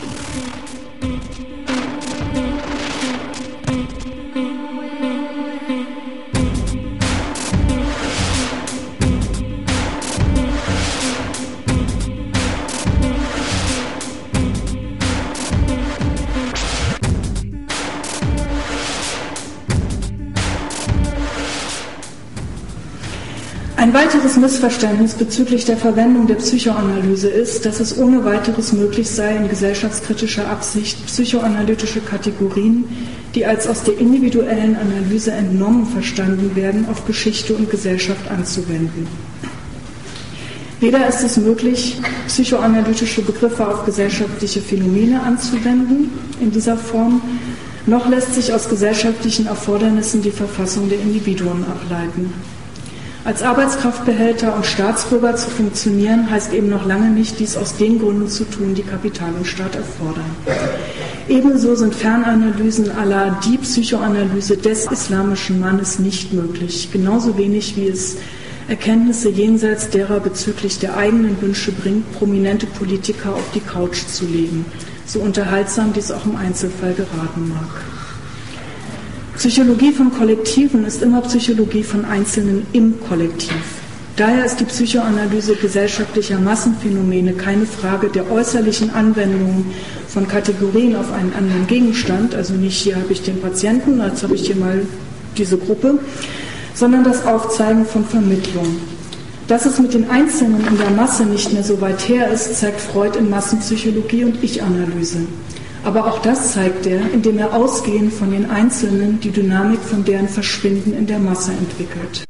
[SPEAKER 5] Ein weiteres Missverständnis bezüglich der Verwendung der Psychoanalyse ist, dass es ohne weiteres möglich sei, in gesellschaftskritischer Absicht psychoanalytische Kategorien, die als aus der individuellen Analyse entnommen verstanden werden, auf Geschichte und Gesellschaft anzuwenden. Weder ist es möglich, psychoanalytische Begriffe auf gesellschaftliche Phänomene anzuwenden in dieser Form, noch lässt sich aus gesellschaftlichen Erfordernissen die Verfassung der Individuen ableiten. Als Arbeitskraftbehälter und Staatsbürger zu funktionieren, heißt eben noch lange nicht, dies aus den Gründen zu tun, die Kapital und Staat erfordern. Ebenso sind Fernanalysen à la die Psychoanalyse des islamischen Mannes nicht möglich, genauso wenig wie es Erkenntnisse jenseits derer bezüglich der eigenen Wünsche bringt, prominente Politiker auf die Couch zu legen, so unterhaltsam dies auch im Einzelfall geraten mag. Psychologie von Kollektiven ist immer Psychologie von Einzelnen im Kollektiv. Daher ist die Psychoanalyse gesellschaftlicher Massenphänomene keine Frage der äußerlichen Anwendung von Kategorien auf einen anderen Gegenstand, also nicht hier habe ich den Patienten, jetzt habe ich hier mal diese Gruppe, sondern das Aufzeigen von Vermittlung. Dass es mit den Einzelnen in der Masse nicht mehr so weit her ist, zeigt Freud in Massenpsychologie und Ich-Analyse. Aber auch das zeigt er, indem er ausgehend von den Einzelnen die Dynamik von deren Verschwinden in der Masse entwickelt.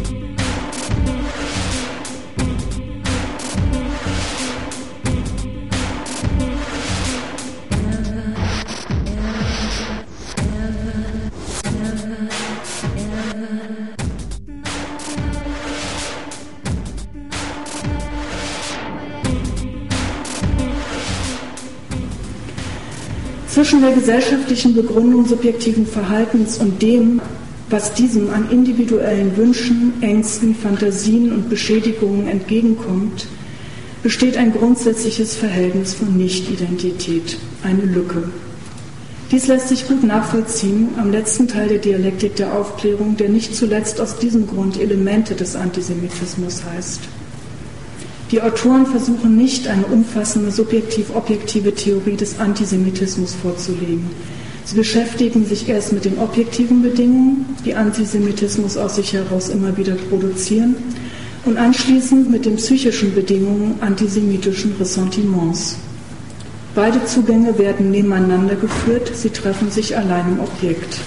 [SPEAKER 5] Zwischen der gesellschaftlichen Begründung subjektiven Verhaltens und dem, was diesem an individuellen Wünschen, Ängsten, Fantasien und Beschädigungen entgegenkommt, besteht ein grundsätzliches Verhältnis von Nicht-Identität, eine Lücke. Dies lässt sich gut nachvollziehen am letzten Teil der Dialektik der Aufklärung, der nicht zuletzt aus diesem Grund Elemente des Antisemitismus heißt. Die Autoren versuchen nicht, eine umfassende subjektiv-objektive Theorie des Antisemitismus vorzulegen. Sie beschäftigen sich erst mit den objektiven Bedingungen, die Antisemitismus aus sich heraus immer wieder produzieren, und anschließend mit den psychischen Bedingungen antisemitischen Ressentiments. Beide Zugänge werden nebeneinander geführt, sie treffen sich allein im Objekt.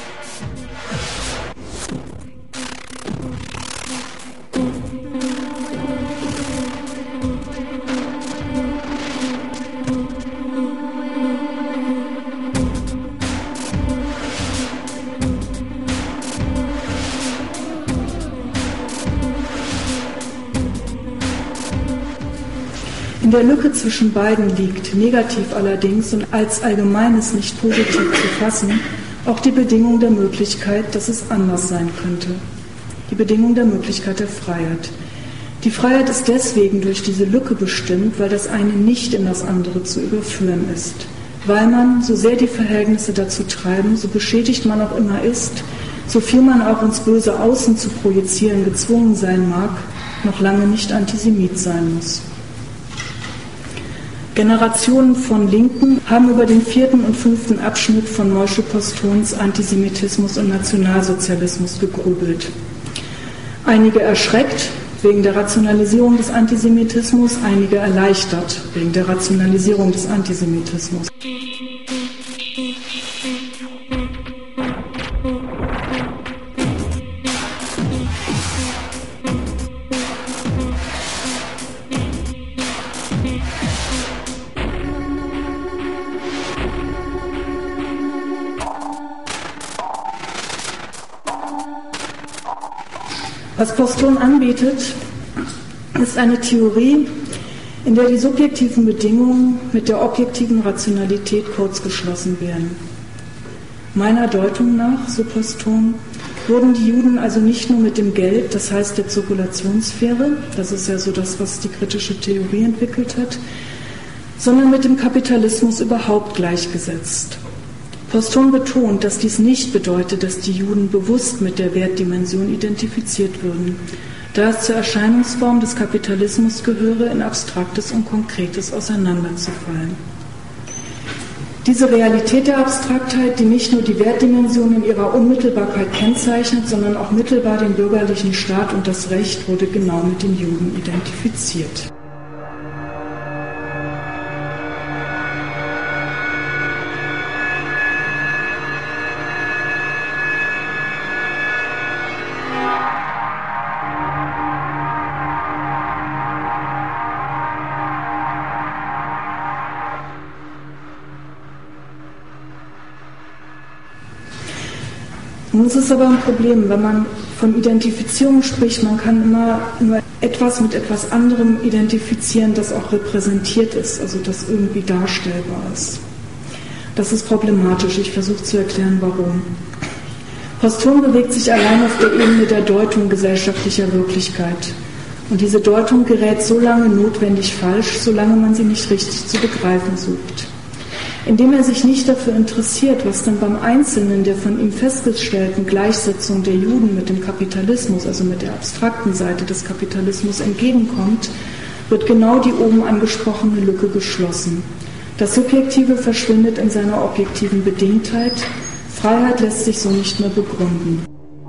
[SPEAKER 5] In der Lücke zwischen beiden liegt, negativ allerdings und als Allgemeines nicht positiv zu fassen, auch die Bedingung der Möglichkeit, dass es anders sein könnte. Die Bedingung der Möglichkeit der Freiheit. Die Freiheit ist deswegen durch diese Lücke bestimmt, weil das eine nicht in das andere zu überführen ist. Weil man, so sehr die Verhältnisse dazu treiben, so beschädigt man auch immer ist, so viel man auch ins böse Außen zu projizieren gezwungen sein mag, noch lange nicht Antisemit sein muss. Generationen von Linken haben über den vierten und fünften Abschnitt von Moshe Postons Antisemitismus und Nationalsozialismus gegrübelt. Einige erschreckt wegen der Rationalisierung des Antisemitismus, einige erleichtert wegen der Rationalisierung des Antisemitismus. Was Poston anbietet, ist eine Theorie, in der die subjektiven Bedingungen mit der objektiven Rationalität kurzgeschlossen werden. Meiner Deutung nach, so Poston, wurden die Juden also nicht nur mit dem Geld, das heißt der Zirkulationssphäre, das ist ja so das, was die kritische Theorie entwickelt hat, sondern mit dem Kapitalismus überhaupt gleichgesetzt. Poston betont, dass dies nicht bedeutet, dass die Juden bewusst mit der Wertdimension identifiziert würden, da es zur Erscheinungsform des Kapitalismus gehöre, in Abstraktes und Konkretes auseinanderzufallen. Diese Realität der Abstraktheit, die nicht nur die Wertdimension in ihrer Unmittelbarkeit kennzeichnet, sondern auch mittelbar den bürgerlichen Staat und das Recht, wurde genau mit den Juden identifiziert. Nun ist es aber ein Problem, wenn man von Identifizierung spricht, man kann immer nur etwas mit etwas anderem identifizieren, das auch repräsentiert ist, also das irgendwie darstellbar ist. Das ist problematisch, ich versuche zu erklären, warum. Poston bewegt sich allein auf der Ebene der Deutung gesellschaftlicher Wirklichkeit. Und diese Deutung gerät so lange notwendig falsch, solange man sie nicht richtig zu begreifen sucht. Indem er sich nicht dafür interessiert, was dann beim Einzelnen der von ihm festgestellten Gleichsetzung der Juden mit dem Kapitalismus, also mit der abstrakten Seite des Kapitalismus entgegenkommt, wird genau die oben angesprochene Lücke geschlossen. Das Subjektive verschwindet in seiner objektiven Bedingtheit. Freiheit lässt sich so nicht mehr begründen.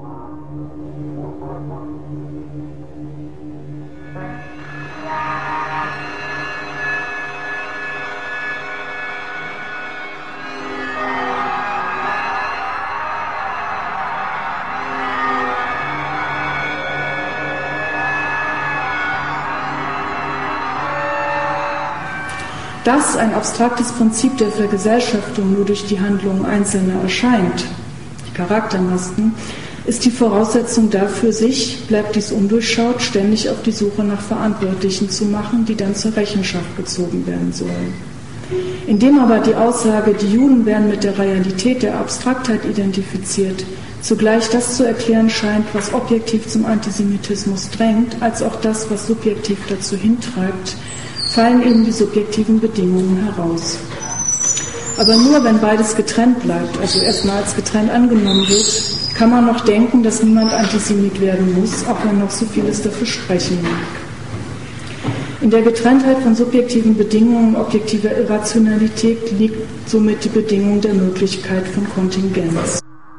[SPEAKER 5] Dass ein abstraktes Prinzip der Vergesellschaftung nur durch die Handlungen Einzelner erscheint, die Charaktermasken, ist die Voraussetzung dafür, sich, bleibt dies undurchschaut, ständig auf die Suche nach Verantwortlichen zu machen, die dann zur Rechenschaft gezogen werden sollen. Indem aber die Aussage, die Juden werden mit der Realität der Abstraktheit identifiziert, zugleich das zu erklären scheint, was objektiv zum Antisemitismus drängt, als auch das, was subjektiv dazu hintreibt, fallen eben die subjektiven Bedingungen heraus. Aber nur wenn beides getrennt bleibt, also erstmal als getrennt angenommen wird, kann man noch denken, dass niemand Antisemit werden muss, auch wenn noch so vieles dafür sprechen mag. In der Getrenntheit von subjektiven Bedingungen und objektiver Irrationalität liegt somit die Bedingung der Möglichkeit von Kontingenz.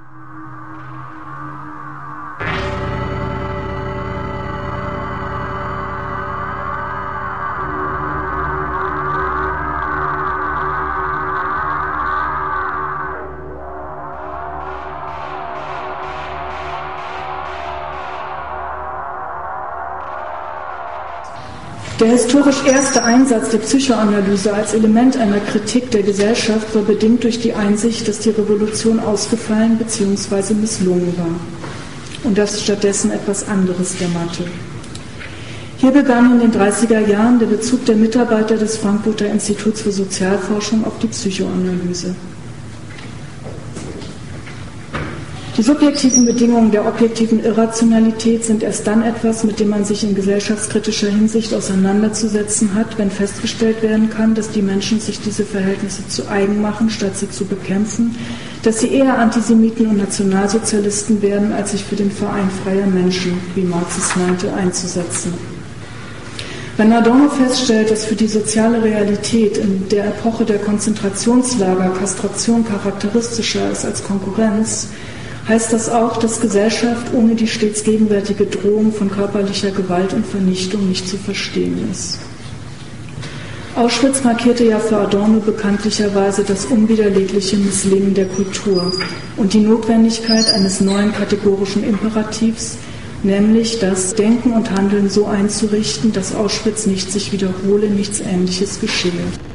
[SPEAKER 5] Der historisch erste Einsatz der Psychoanalyse als Element einer Kritik der Gesellschaft war bedingt durch die Einsicht, dass die Revolution ausgefallen bzw. misslungen war und dass stattdessen etwas anderes dämmerte. Hier begann in den dreißiger Jahren der Bezug der Mitarbeiter des Frankfurter Instituts für Sozialforschung auf die Psychoanalyse. Die subjektiven Bedingungen der objektiven Irrationalität sind erst dann etwas, mit dem man sich in gesellschaftskritischer Hinsicht auseinanderzusetzen hat, wenn festgestellt werden kann, dass die Menschen sich diese Verhältnisse zu eigen machen, statt sie zu bekämpfen, dass sie eher Antisemiten und Nationalsozialisten werden, als sich für den Verein freier Menschen, wie Marx es meinte, einzusetzen. Wenn Adorno feststellt, dass für die soziale Realität in der Epoche der Konzentrationslager Kastration charakteristischer ist als Konkurrenz, heißt das auch, dass Gesellschaft ohne die stets gegenwärtige Drohung von körperlicher Gewalt und Vernichtung nicht zu verstehen ist. Auschwitz markierte ja für Adorno bekanntlicherweise das unwiderlegliche Misslingen der Kultur und die Notwendigkeit eines neuen kategorischen Imperativs, nämlich das Denken und Handeln so einzurichten, dass Auschwitz nicht sich wiederhole, nichts Ähnliches geschehe.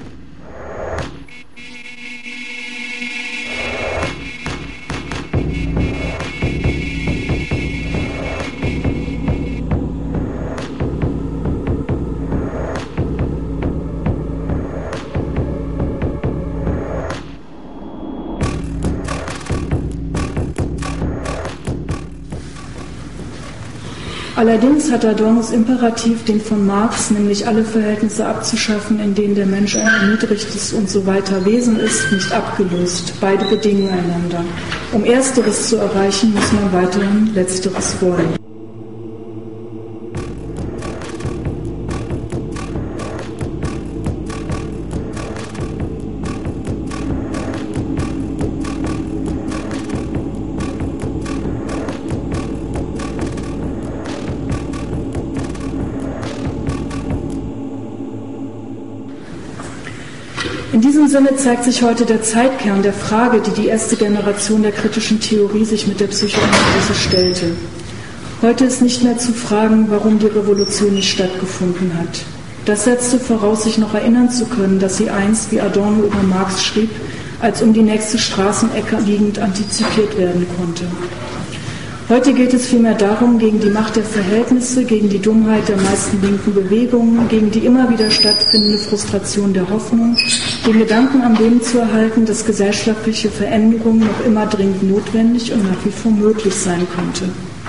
[SPEAKER 5] Allerdings hat Adornos Imperativ, den von Marx, nämlich alle Verhältnisse abzuschaffen, in denen der Mensch ein erniedrigtes und so weiter Wesen ist, nicht abgelöst. Beide bedingen einander. Um Ersteres zu erreichen, muss man weiterhin Letzteres wollen. In diesem Sinne zeigt sich heute der Zeitkern der Frage, die die erste Generation der kritischen Theorie sich mit der Psychoanalyse stellte. Heute ist nicht mehr zu fragen, warum die Revolution nicht stattgefunden hat. Das setzte voraus, sich noch erinnern zu können, dass sie einst, wie Adorno über Marx schrieb, als um die nächste Straßenecke liegend antizipiert werden konnte. Heute geht es vielmehr darum, gegen die Macht der Verhältnisse, gegen die Dummheit der meisten linken Bewegungen, gegen die immer wieder stattfindende Frustration der Hoffnung, den Gedanken am Leben zu erhalten, dass gesellschaftliche Veränderung noch immer dringend notwendig und nach wie vor möglich sein könnte.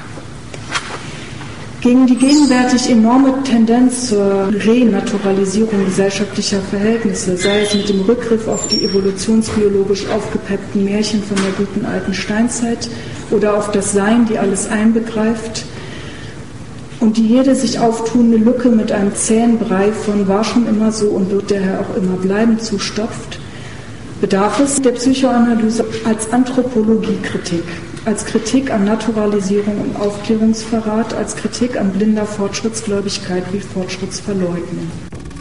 [SPEAKER 5] Gegen die gegenwärtig enorme Tendenz zur Renaturalisierung gesellschaftlicher Verhältnisse, sei es mit dem Rückgriff auf die evolutionsbiologisch aufgepeppten Märchen von der guten alten Steinzeit oder auf das Sein, die alles einbegreift und die jede sich auftuende Lücke mit einem zähen Brei von war schon immer so und wird daher auch immer bleiben zustopft, bedarf es der Psychoanalyse als Anthropologiekritik, als Kritik an Naturalisierung und Aufklärungsverrat, als Kritik an blinder Fortschrittsgläubigkeit wie Fortschrittsverleugnung.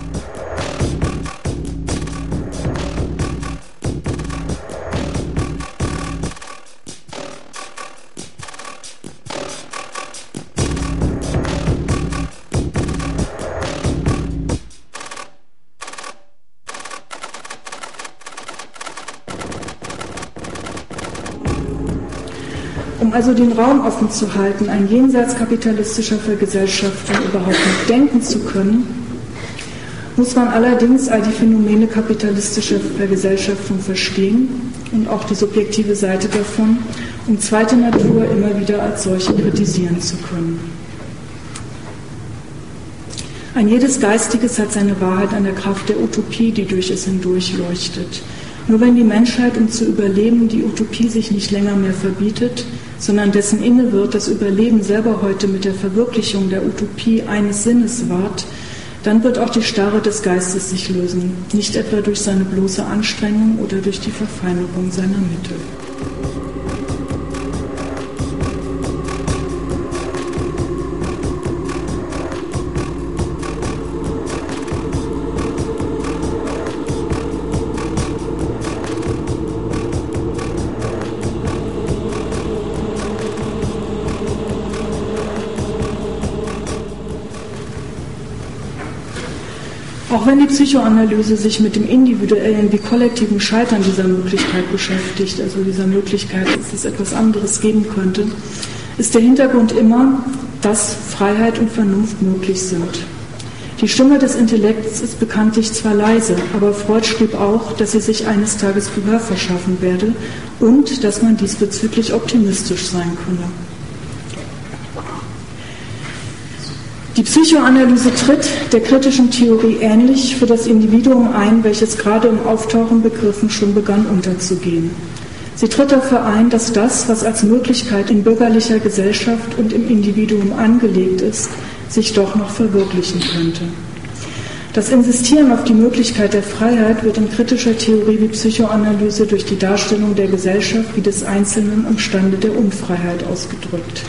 [SPEAKER 5] Um also den Raum offen zu halten, ein jenseits kapitalistischer Vergesellschaftung überhaupt noch denken zu können, muss man allerdings all die Phänomene kapitalistischer Vergesellschaftung verstehen und auch die subjektive Seite davon, um zweite Natur immer wieder als solche kritisieren zu können. Ein jedes Geistiges hat seine Wahrheit an der Kraft der Utopie, die durch es hindurch leuchtet. Nur wenn die Menschheit, um zu überleben, die Utopie sich nicht länger mehr verbietet, sondern dessen inne wird, das Überleben selber heute mit der Verwirklichung der Utopie eines Sinnes ward, dann wird auch die Starre des Geistes sich lösen, nicht etwa durch seine bloße Anstrengung oder durch die Verfeinerung seiner Mittel. Auch wenn die Psychoanalyse sich mit dem individuellen wie kollektiven Scheitern dieser Möglichkeit beschäftigt, also dieser Möglichkeit, dass es etwas anderes geben könnte, ist der Hintergrund immer, dass Freiheit und Vernunft möglich sind. Die Stimme des Intellekts ist bekanntlich zwar leise, aber Freud schrieb auch, dass sie sich eines Tages Gehör verschaffen werde und dass man diesbezüglich optimistisch sein könne. Die Psychoanalyse tritt der kritischen Theorie ähnlich für das Individuum ein, welches gerade im Auftauchen begriffen schon begann unterzugehen. Sie tritt dafür ein, dass das, was als Möglichkeit in bürgerlicher Gesellschaft und im Individuum angelegt ist, sich doch noch verwirklichen könnte. Das Insistieren auf die Möglichkeit der Freiheit wird in kritischer Theorie wie Psychoanalyse durch die Darstellung der Gesellschaft wie des Einzelnen im Stande der Unfreiheit ausgedrückt.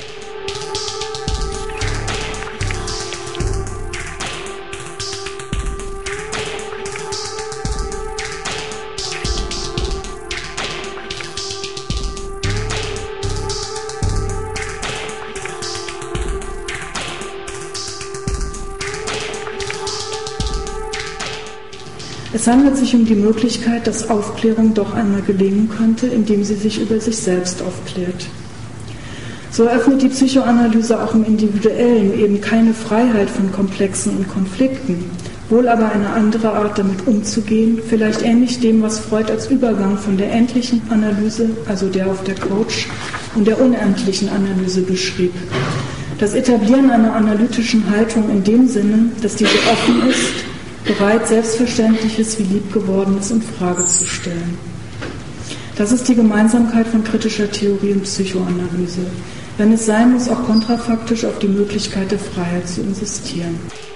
[SPEAKER 5] Es handelt sich um die Möglichkeit, dass Aufklärung doch einmal gelingen könnte, indem sie sich über sich selbst aufklärt. So eröffnet die Psychoanalyse auch im Individuellen eben keine Freiheit von Komplexen und Konflikten, wohl aber eine andere Art, damit umzugehen, vielleicht ähnlich dem, was Freud als Übergang von der endlichen Analyse, also der auf der Couch, und der unendlichen Analyse beschrieb. Das Etablieren einer analytischen Haltung in dem Sinne, dass diese offen ist, bereit, Selbstverständliches wie Liebgewordenes in Frage zu stellen. Das ist die Gemeinsamkeit von kritischer Theorie und Psychoanalyse, wenn es sein muss, auch kontrafaktisch auf die Möglichkeit der Freiheit zu insistieren.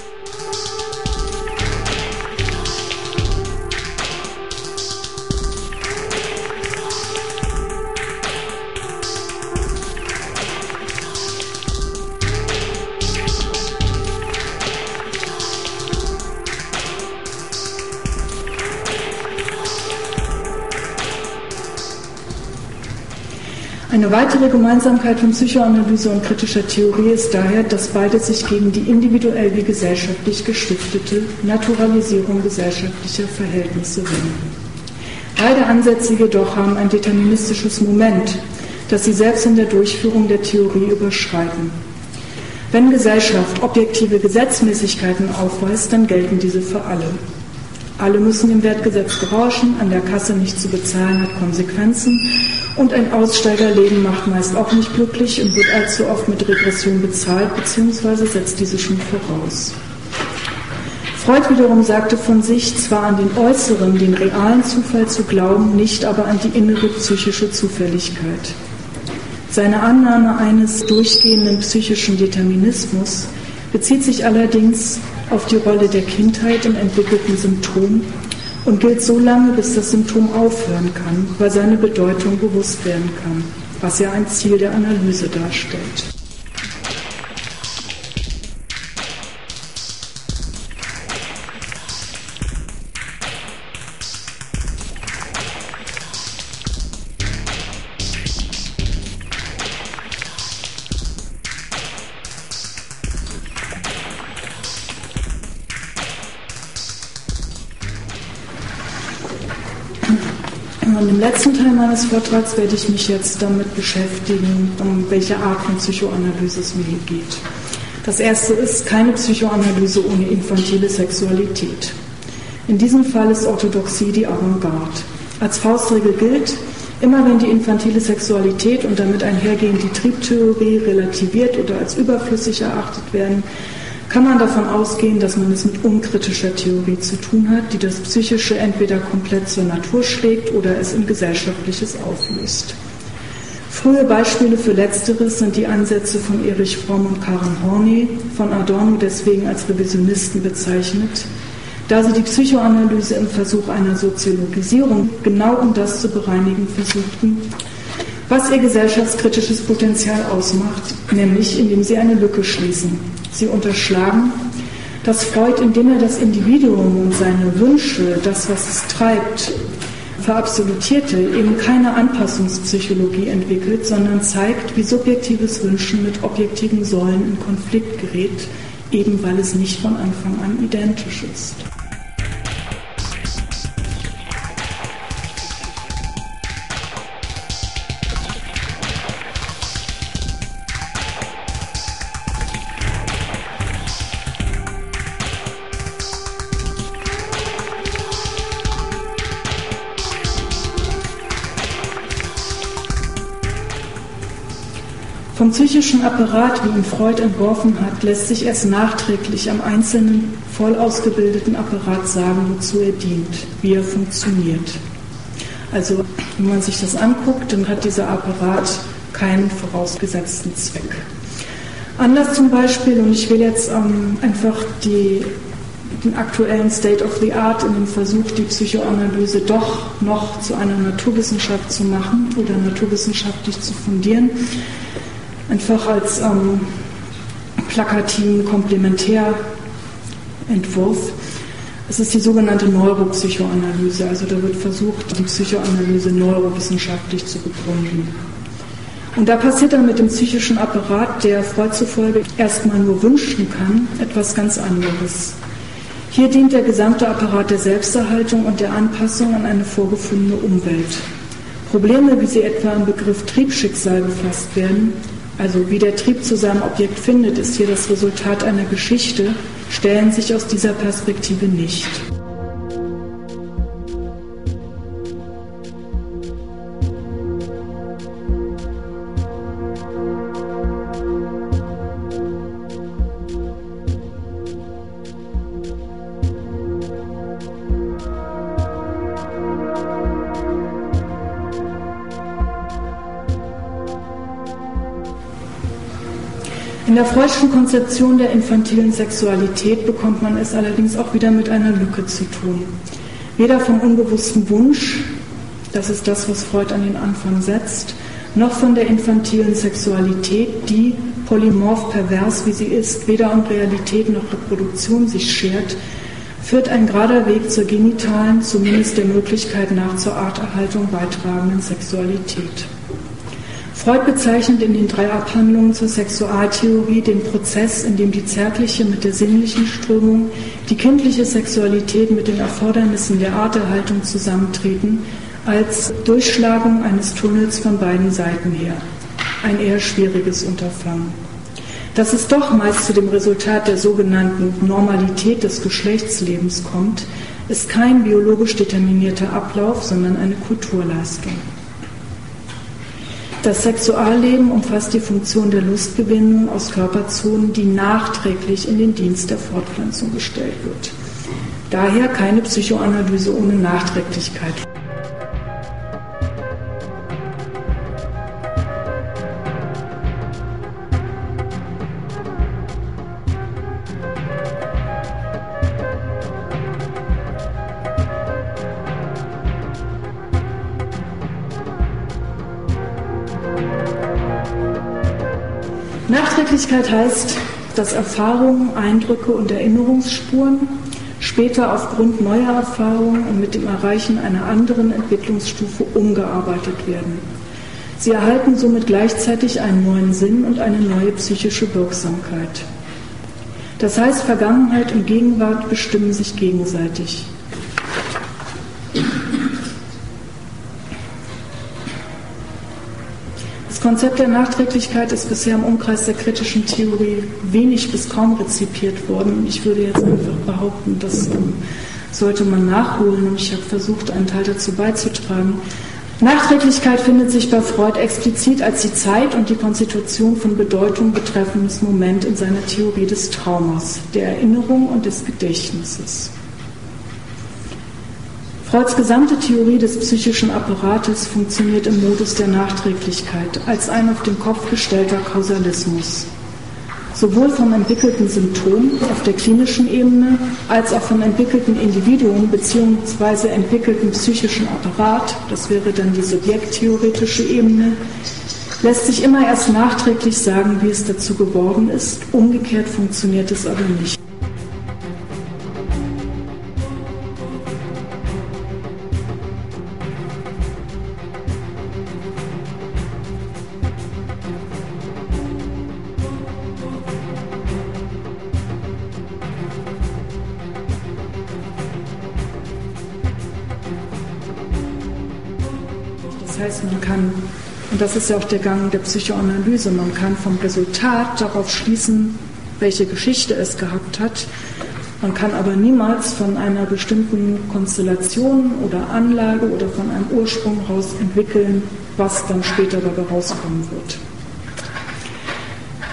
[SPEAKER 5] Eine weitere Gemeinsamkeit von Psychoanalyse und kritischer Theorie ist daher, dass beide sich gegen die individuell wie gesellschaftlich gestiftete Naturalisierung gesellschaftlicher Verhältnisse wenden. Beide Ansätze jedoch haben ein deterministisches Moment, das sie selbst in der Durchführung der Theorie überschreiten. Wenn Gesellschaft objektive Gesetzmäßigkeiten aufweist, dann gelten diese für alle. Alle müssen dem Wertgesetz gehorchen, an der Kasse nicht zu bezahlen hat Konsequenzen und ein Aussteigerleben macht meist auch nicht glücklich und wird allzu oft mit Regression bezahlt bzw. setzt diese schon voraus. Freud wiederum sagte von sich, zwar an den äußeren, den realen Zufall zu glauben, nicht aber an die innere psychische Zufälligkeit. Seine Annahme eines durchgehenden psychischen Determinismus bezieht sich allerdings auf die Rolle der Kindheit im entwickelten Symptom und gilt so lange, bis das Symptom aufhören kann, weil seine Bedeutung bewusst werden kann, was ja ein Ziel der Analyse darstellt. Und im letzten Teil meines Vortrags werde ich mich jetzt damit beschäftigen, um welche Art von Psychoanalyse es mir hier geht. Das erste ist keine Psychoanalyse ohne infantile Sexualität. In diesem Fall ist Orthodoxie die Avantgarde. Als Faustregel gilt, immer wenn die infantile Sexualität und damit einhergehend die Triebtheorie relativiert oder als überflüssig erachtet werden, kann man davon ausgehen, dass man es mit unkritischer Theorie zu tun hat, die das Psychische entweder komplett zur Natur schlägt oder es in Gesellschaftliches auflöst. Frühe Beispiele für Letzteres sind die Ansätze von Erich Fromm und Karen Horney, von Adorno deswegen als Revisionisten bezeichnet, da sie die Psychoanalyse im Versuch einer Soziologisierung genau um das zu bereinigen versuchten, was ihr gesellschaftskritisches Potenzial ausmacht, nämlich indem sie eine Lücke schließen. Sie unterschlagen, dass Freud, indem er das Individuum und seine Wünsche, das, was es treibt, verabsolutierte, eben keine Anpassungspsychologie entwickelt, sondern zeigt, wie subjektives Wünschen mit objektiven Säulen in Konflikt gerät, eben weil es nicht von Anfang an identisch ist. Vom psychischen Apparat, wie ihn Freud entworfen hat, lässt sich erst nachträglich am einzelnen, voll ausgebildeten Apparat sagen, wozu er dient, wie er funktioniert. Also, wenn man sich das anguckt, dann hat dieser Apparat keinen vorausgesetzten Zweck. Anders zum Beispiel, und ich will jetzt ähm, einfach die, den aktuellen State of the Art in dem Versuch, die Psychoanalyse doch noch zu einer Naturwissenschaft zu machen oder naturwissenschaftlich zu fundieren, einfach als ähm, plakativen Komplementärentwurf. Es ist die sogenannte Neuropsychoanalyse, also da wird versucht, die Psychoanalyse neurowissenschaftlich zu begründen. Und da passiert dann mit dem psychischen Apparat, der Freud zufolge erstmal nur wünschen kann, etwas ganz anderes. Hier dient der gesamte Apparat der Selbsterhaltung und der Anpassung an eine vorgefundene Umwelt. Probleme, wie sie etwa im Begriff Triebschicksal gefasst werden, also wie der Trieb zu seinem Objekt findet, ist hier das Resultat einer Geschichte, stellen sich aus dieser Perspektive nicht. In der Freudschen Konzeption der infantilen Sexualität bekommt man es allerdings auch wieder mit einer Lücke zu tun. Weder vom unbewussten Wunsch, das ist das, was Freud an den Anfang setzt, noch von der infantilen Sexualität, die, polymorph pervers wie sie ist, weder um Realität noch Reproduktion sich schert, führt ein gerader Weg zur genitalen, zumindest der Möglichkeit nach zur Arterhaltung beitragenden Sexualität. Freud bezeichnet in den drei Abhandlungen zur Sexualtheorie den Prozess, in dem die zärtliche mit der sinnlichen Strömung, die kindliche Sexualität mit den Erfordernissen der Arterhaltung zusammentreten, als Durchschlagung eines Tunnels von beiden Seiten her. Ein eher schwieriges Unterfangen. Dass es doch meist zu dem Resultat der sogenannten Normalität des Geschlechtslebens kommt, ist kein biologisch determinierter Ablauf, sondern eine Kulturleistung. Das Sexualleben umfasst die Funktion der Lustgewinnung aus Körperzonen, die nachträglich in den Dienst der Fortpflanzung gestellt wird. Daher keine Psychoanalyse ohne Nachträglichkeit. Nachträglichkeit heißt, dass Erfahrungen, Eindrücke und Erinnerungsspuren später aufgrund neuer Erfahrungen und mit dem Erreichen einer anderen Entwicklungsstufe umgearbeitet werden. Sie erhalten somit gleichzeitig einen neuen Sinn und eine neue psychische Wirksamkeit. Das heißt, Vergangenheit und Gegenwart bestimmen sich gegenseitig. Das Konzept der Nachträglichkeit ist bisher im Umkreis der kritischen Theorie wenig bis kaum rezipiert worden. Ich würde jetzt einfach behaupten, das ähm, sollte man nachholen, und ich habe versucht, einen Teil dazu beizutragen. Nachträglichkeit findet sich bei Freud explizit als die Zeit und die Konstitution von Bedeutung betreffendes Moment in seiner Theorie des Traumas, der Erinnerung und des Gedächtnisses. Freuds gesamte Theorie des psychischen Apparates funktioniert im Modus der Nachträglichkeit als ein auf den Kopf gestellter Kausalismus. Sowohl vom entwickelten Symptom auf der klinischen Ebene als auch vom entwickelten Individuum bzw. entwickelten psychischen Apparat, das wäre dann die subjekttheoretische Ebene, lässt sich immer erst nachträglich sagen, wie es dazu geworden ist. Umgekehrt funktioniert es aber nicht. Das heißt, man kann, und das ist ja auch der Gang der Psychoanalyse, man kann vom Resultat darauf schließen, welche Geschichte es gehabt hat. Man kann aber niemals von einer bestimmten Konstellation oder Anlage oder von einem Ursprung heraus entwickeln, was dann später dabei rauskommen wird.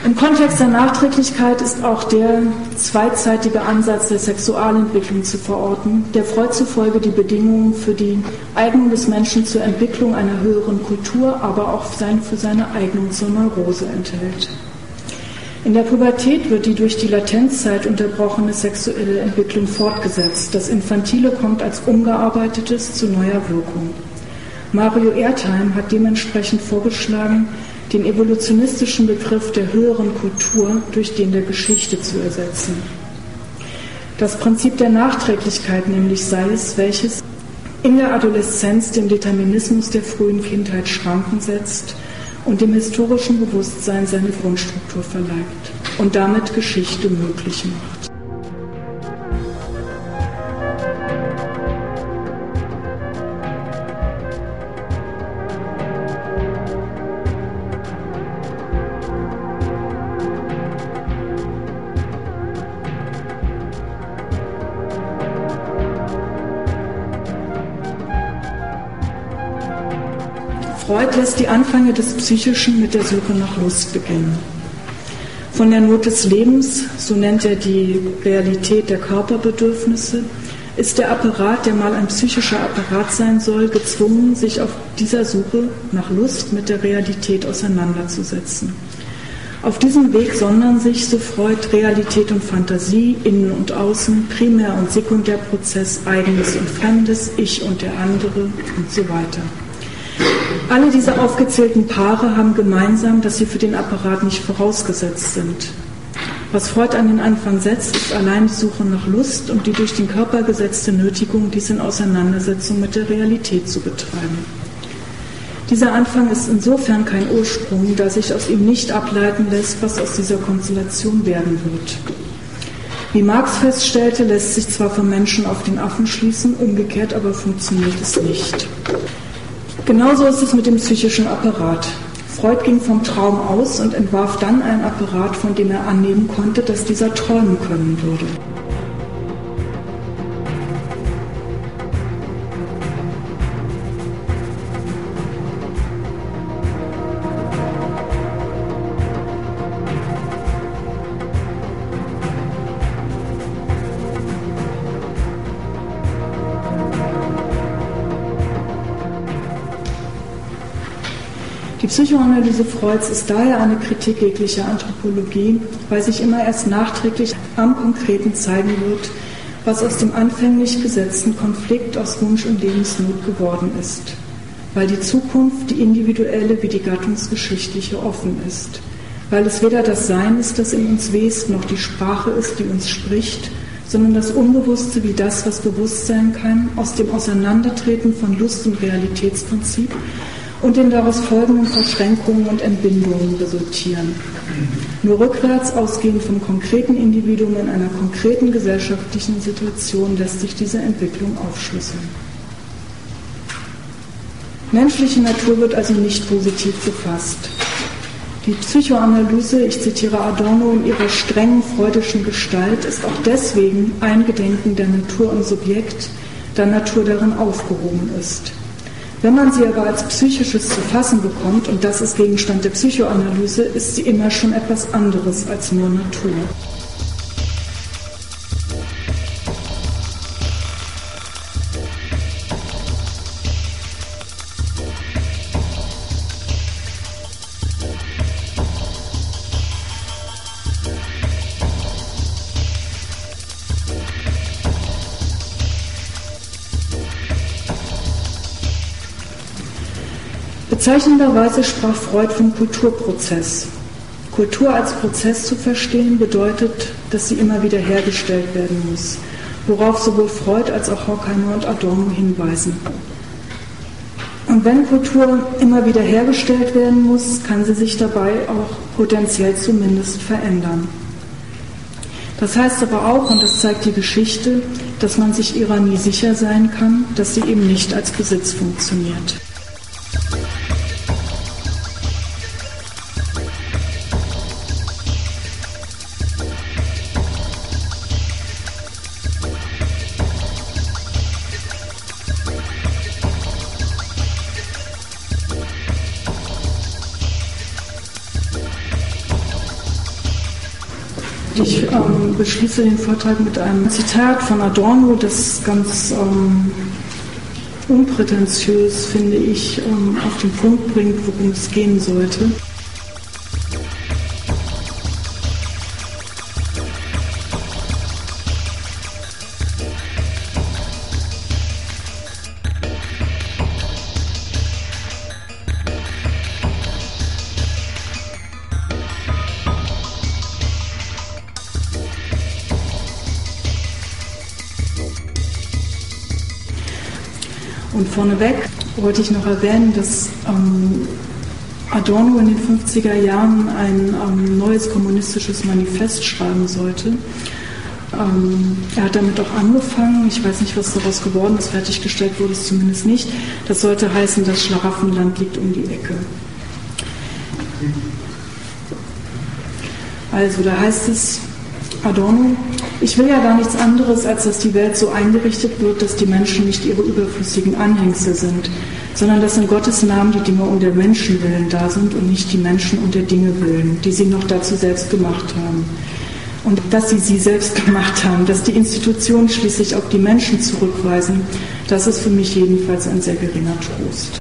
[SPEAKER 5] Im Kontext der Nachträglichkeit ist auch der zweizeitige Ansatz der Sexualentwicklung zu verorten, der Freud zufolge die Bedingungen für die Eignung des Menschen zur Entwicklung einer höheren Kultur, aber auch für seine Eignung zur Neurose enthält. In der Pubertät wird die durch die Latenzzeit unterbrochene sexuelle Entwicklung fortgesetzt. Das Infantile kommt als Ungearbeitetes zu neuer Wirkung. Mario Erdheim hat dementsprechend vorgeschlagen, den evolutionistischen Begriff der höheren Kultur durch den der Geschichte zu ersetzen. Das Prinzip der Nachträglichkeit nämlich sei es, welches in der Adoleszenz dem Determinismus der frühen Kindheit Schranken setzt und dem historischen Bewusstsein seine Grundstruktur verleiht und damit Geschichte möglich macht. Freud lässt die Anfänge des Psychischen mit der Suche nach Lust beginnen. Von der Not des Lebens, so nennt er die Realität der Körperbedürfnisse, ist der Apparat, der mal ein psychischer Apparat sein soll, gezwungen, sich auf dieser Suche nach Lust mit der Realität auseinanderzusetzen. Auf diesem Weg sondern sich, so Freud, Realität und Fantasie, Innen und Außen, Primär- und Sekundärprozess, Eigenes und Fremdes, Ich und der andere und so weiter. Alle diese aufgezählten Paare haben gemeinsam, dass sie für den Apparat nicht vorausgesetzt sind. Was Freud an den Anfang setzt, ist allein die Suche nach Lust und die durch den Körper gesetzte Nötigung, dies in Auseinandersetzung mit der Realität zu betreiben. Dieser Anfang ist insofern kein Ursprung, da sich aus ihm nicht ableiten lässt, was aus dieser Konstellation werden wird. Wie Marx feststellte, lässt sich zwar vom Menschen auf den Affen schließen, umgekehrt aber funktioniert es nicht. Genauso ist es mit dem psychischen Apparat. Freud ging vom Traum aus und entwarf dann einen Apparat, von dem er annehmen konnte, dass dieser träumen können würde. Die Psychoanalyse Freuds ist daher eine Kritik jeglicher Anthropologie, weil sich immer erst nachträglich am Konkreten zeigen wird, was aus dem anfänglich gesetzten Konflikt aus Wunsch und Lebensnot geworden ist. Weil die Zukunft, die individuelle wie die gattungsgeschichtliche, offen ist. Weil es weder das Sein ist, das in uns west, noch die Sprache ist, die uns spricht, sondern das Unbewusste wie das, was bewusst sein kann, aus dem Auseinandertreten von Lust- und Realitätsprinzip und den daraus folgenden Verschränkungen und Entbindungen resultieren. Nur rückwärts, ausgehend vom konkreten Individuum in einer konkreten gesellschaftlichen Situation, lässt sich diese Entwicklung aufschlüsseln. Menschliche Natur wird also nicht positiv gefasst. Die Psychoanalyse, ich zitiere Adorno, in ihrer strengen freudischen Gestalt ist auch deswegen ein Gedenken der Natur und Subjekt, da Natur darin aufgehoben ist. Wenn man sie aber als Psychisches zu fassen bekommt, und das ist Gegenstand der Psychoanalyse, ist sie immer schon etwas anderes als nur Natur. Bezeichnenderweise sprach Freud vom Kulturprozess. Kultur als Prozess zu verstehen bedeutet, dass sie immer wieder hergestellt werden muss, worauf sowohl Freud als auch Horkheimer und Adorno hinweisen. Und wenn Kultur immer wieder hergestellt werden muss, kann sie sich dabei auch potenziell zumindest verändern. Das heißt aber auch, und das zeigt die Geschichte, dass man sich ihrer nie sicher sein kann, dass sie eben nicht als Besitz funktioniert. Ich ähm, beschließe den Vortrag mit einem Zitat von Adorno, das ganz ähm, unprätentiös, finde ich, ähm, auf den Punkt bringt, worum es gehen sollte. Und vorneweg wollte ich noch erwähnen, dass ähm, Adorno in den fünfziger Jahren ein ähm, neues kommunistisches Manifest schreiben sollte. Ähm, er hat damit auch angefangen, ich weiß nicht, was daraus geworden ist, fertiggestellt wurde es zumindest nicht. Das sollte heißen, das Schlaraffenland liegt um die Ecke. Also, da heißt es, Adorno, ich will ja gar nichts anderes, als dass die Welt so eingerichtet wird, dass die Menschen nicht ihre überflüssigen Anhängsel sind, sondern dass in Gottes Namen die Dinge um der Menschen willen da sind und nicht die Menschen um der Dinge willen, die sie noch dazu selbst gemacht haben. Und dass sie sie selbst gemacht haben, dass die Institutionen schließlich auf die Menschen zurückweisen, das ist für mich jedenfalls ein sehr geringer Trost.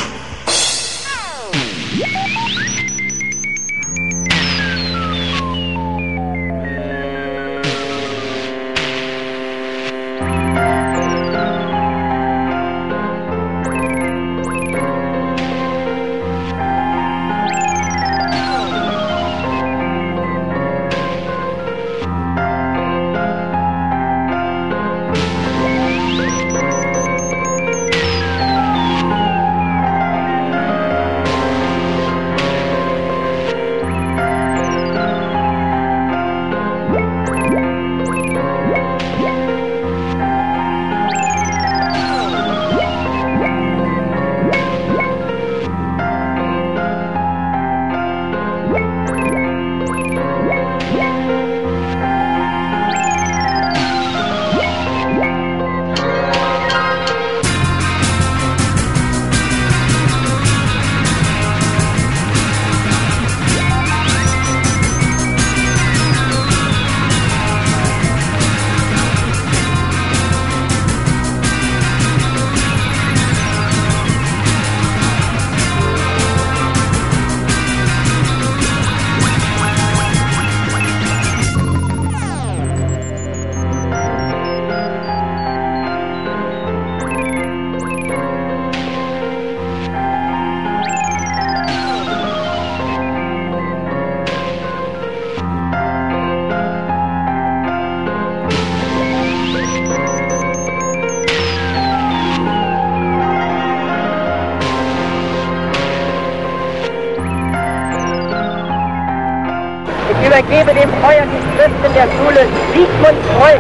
[SPEAKER 1] Ich übergebe dem Feuer die Schriften der Schule Sigmund Freud.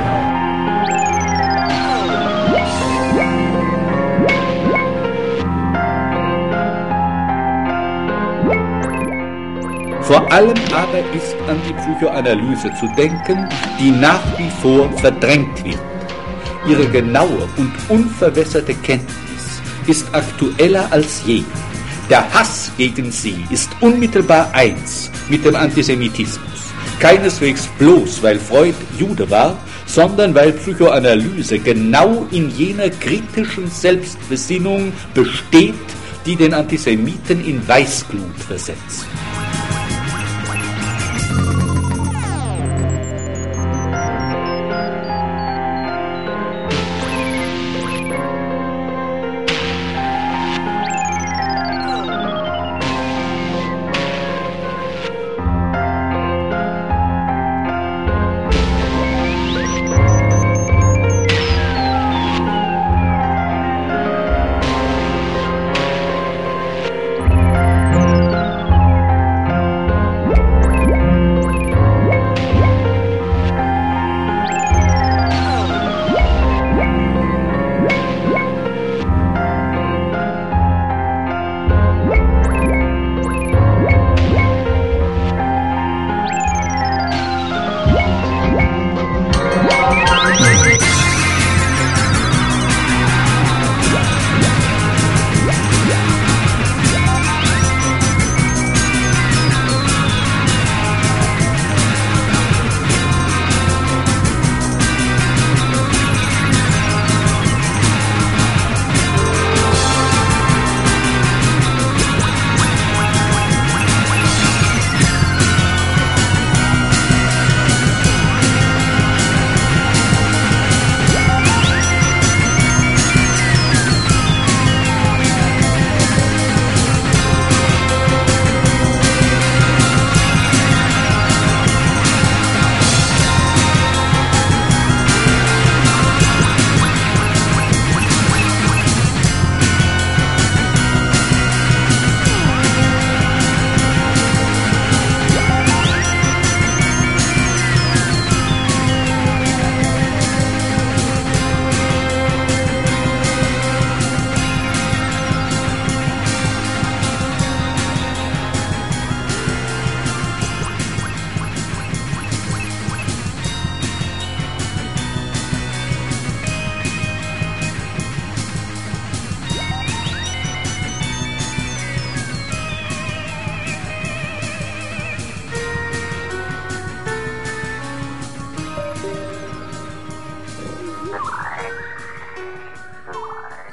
[SPEAKER 2] Vor allem aber ist an die Psychoanalyse zu denken, die nach wie vor verdrängt wird. Ihre genaue und unverwässerte Kenntnis ist aktueller als je. Der Hass gegen sie ist unmittelbar eins mit dem Antisemitismus. Keineswegs bloß, weil Freud Jude war, sondern weil Psychoanalyse genau in jener kritischen Selbstbesinnung besteht, die den Antisemiten in Weißglut versetzt.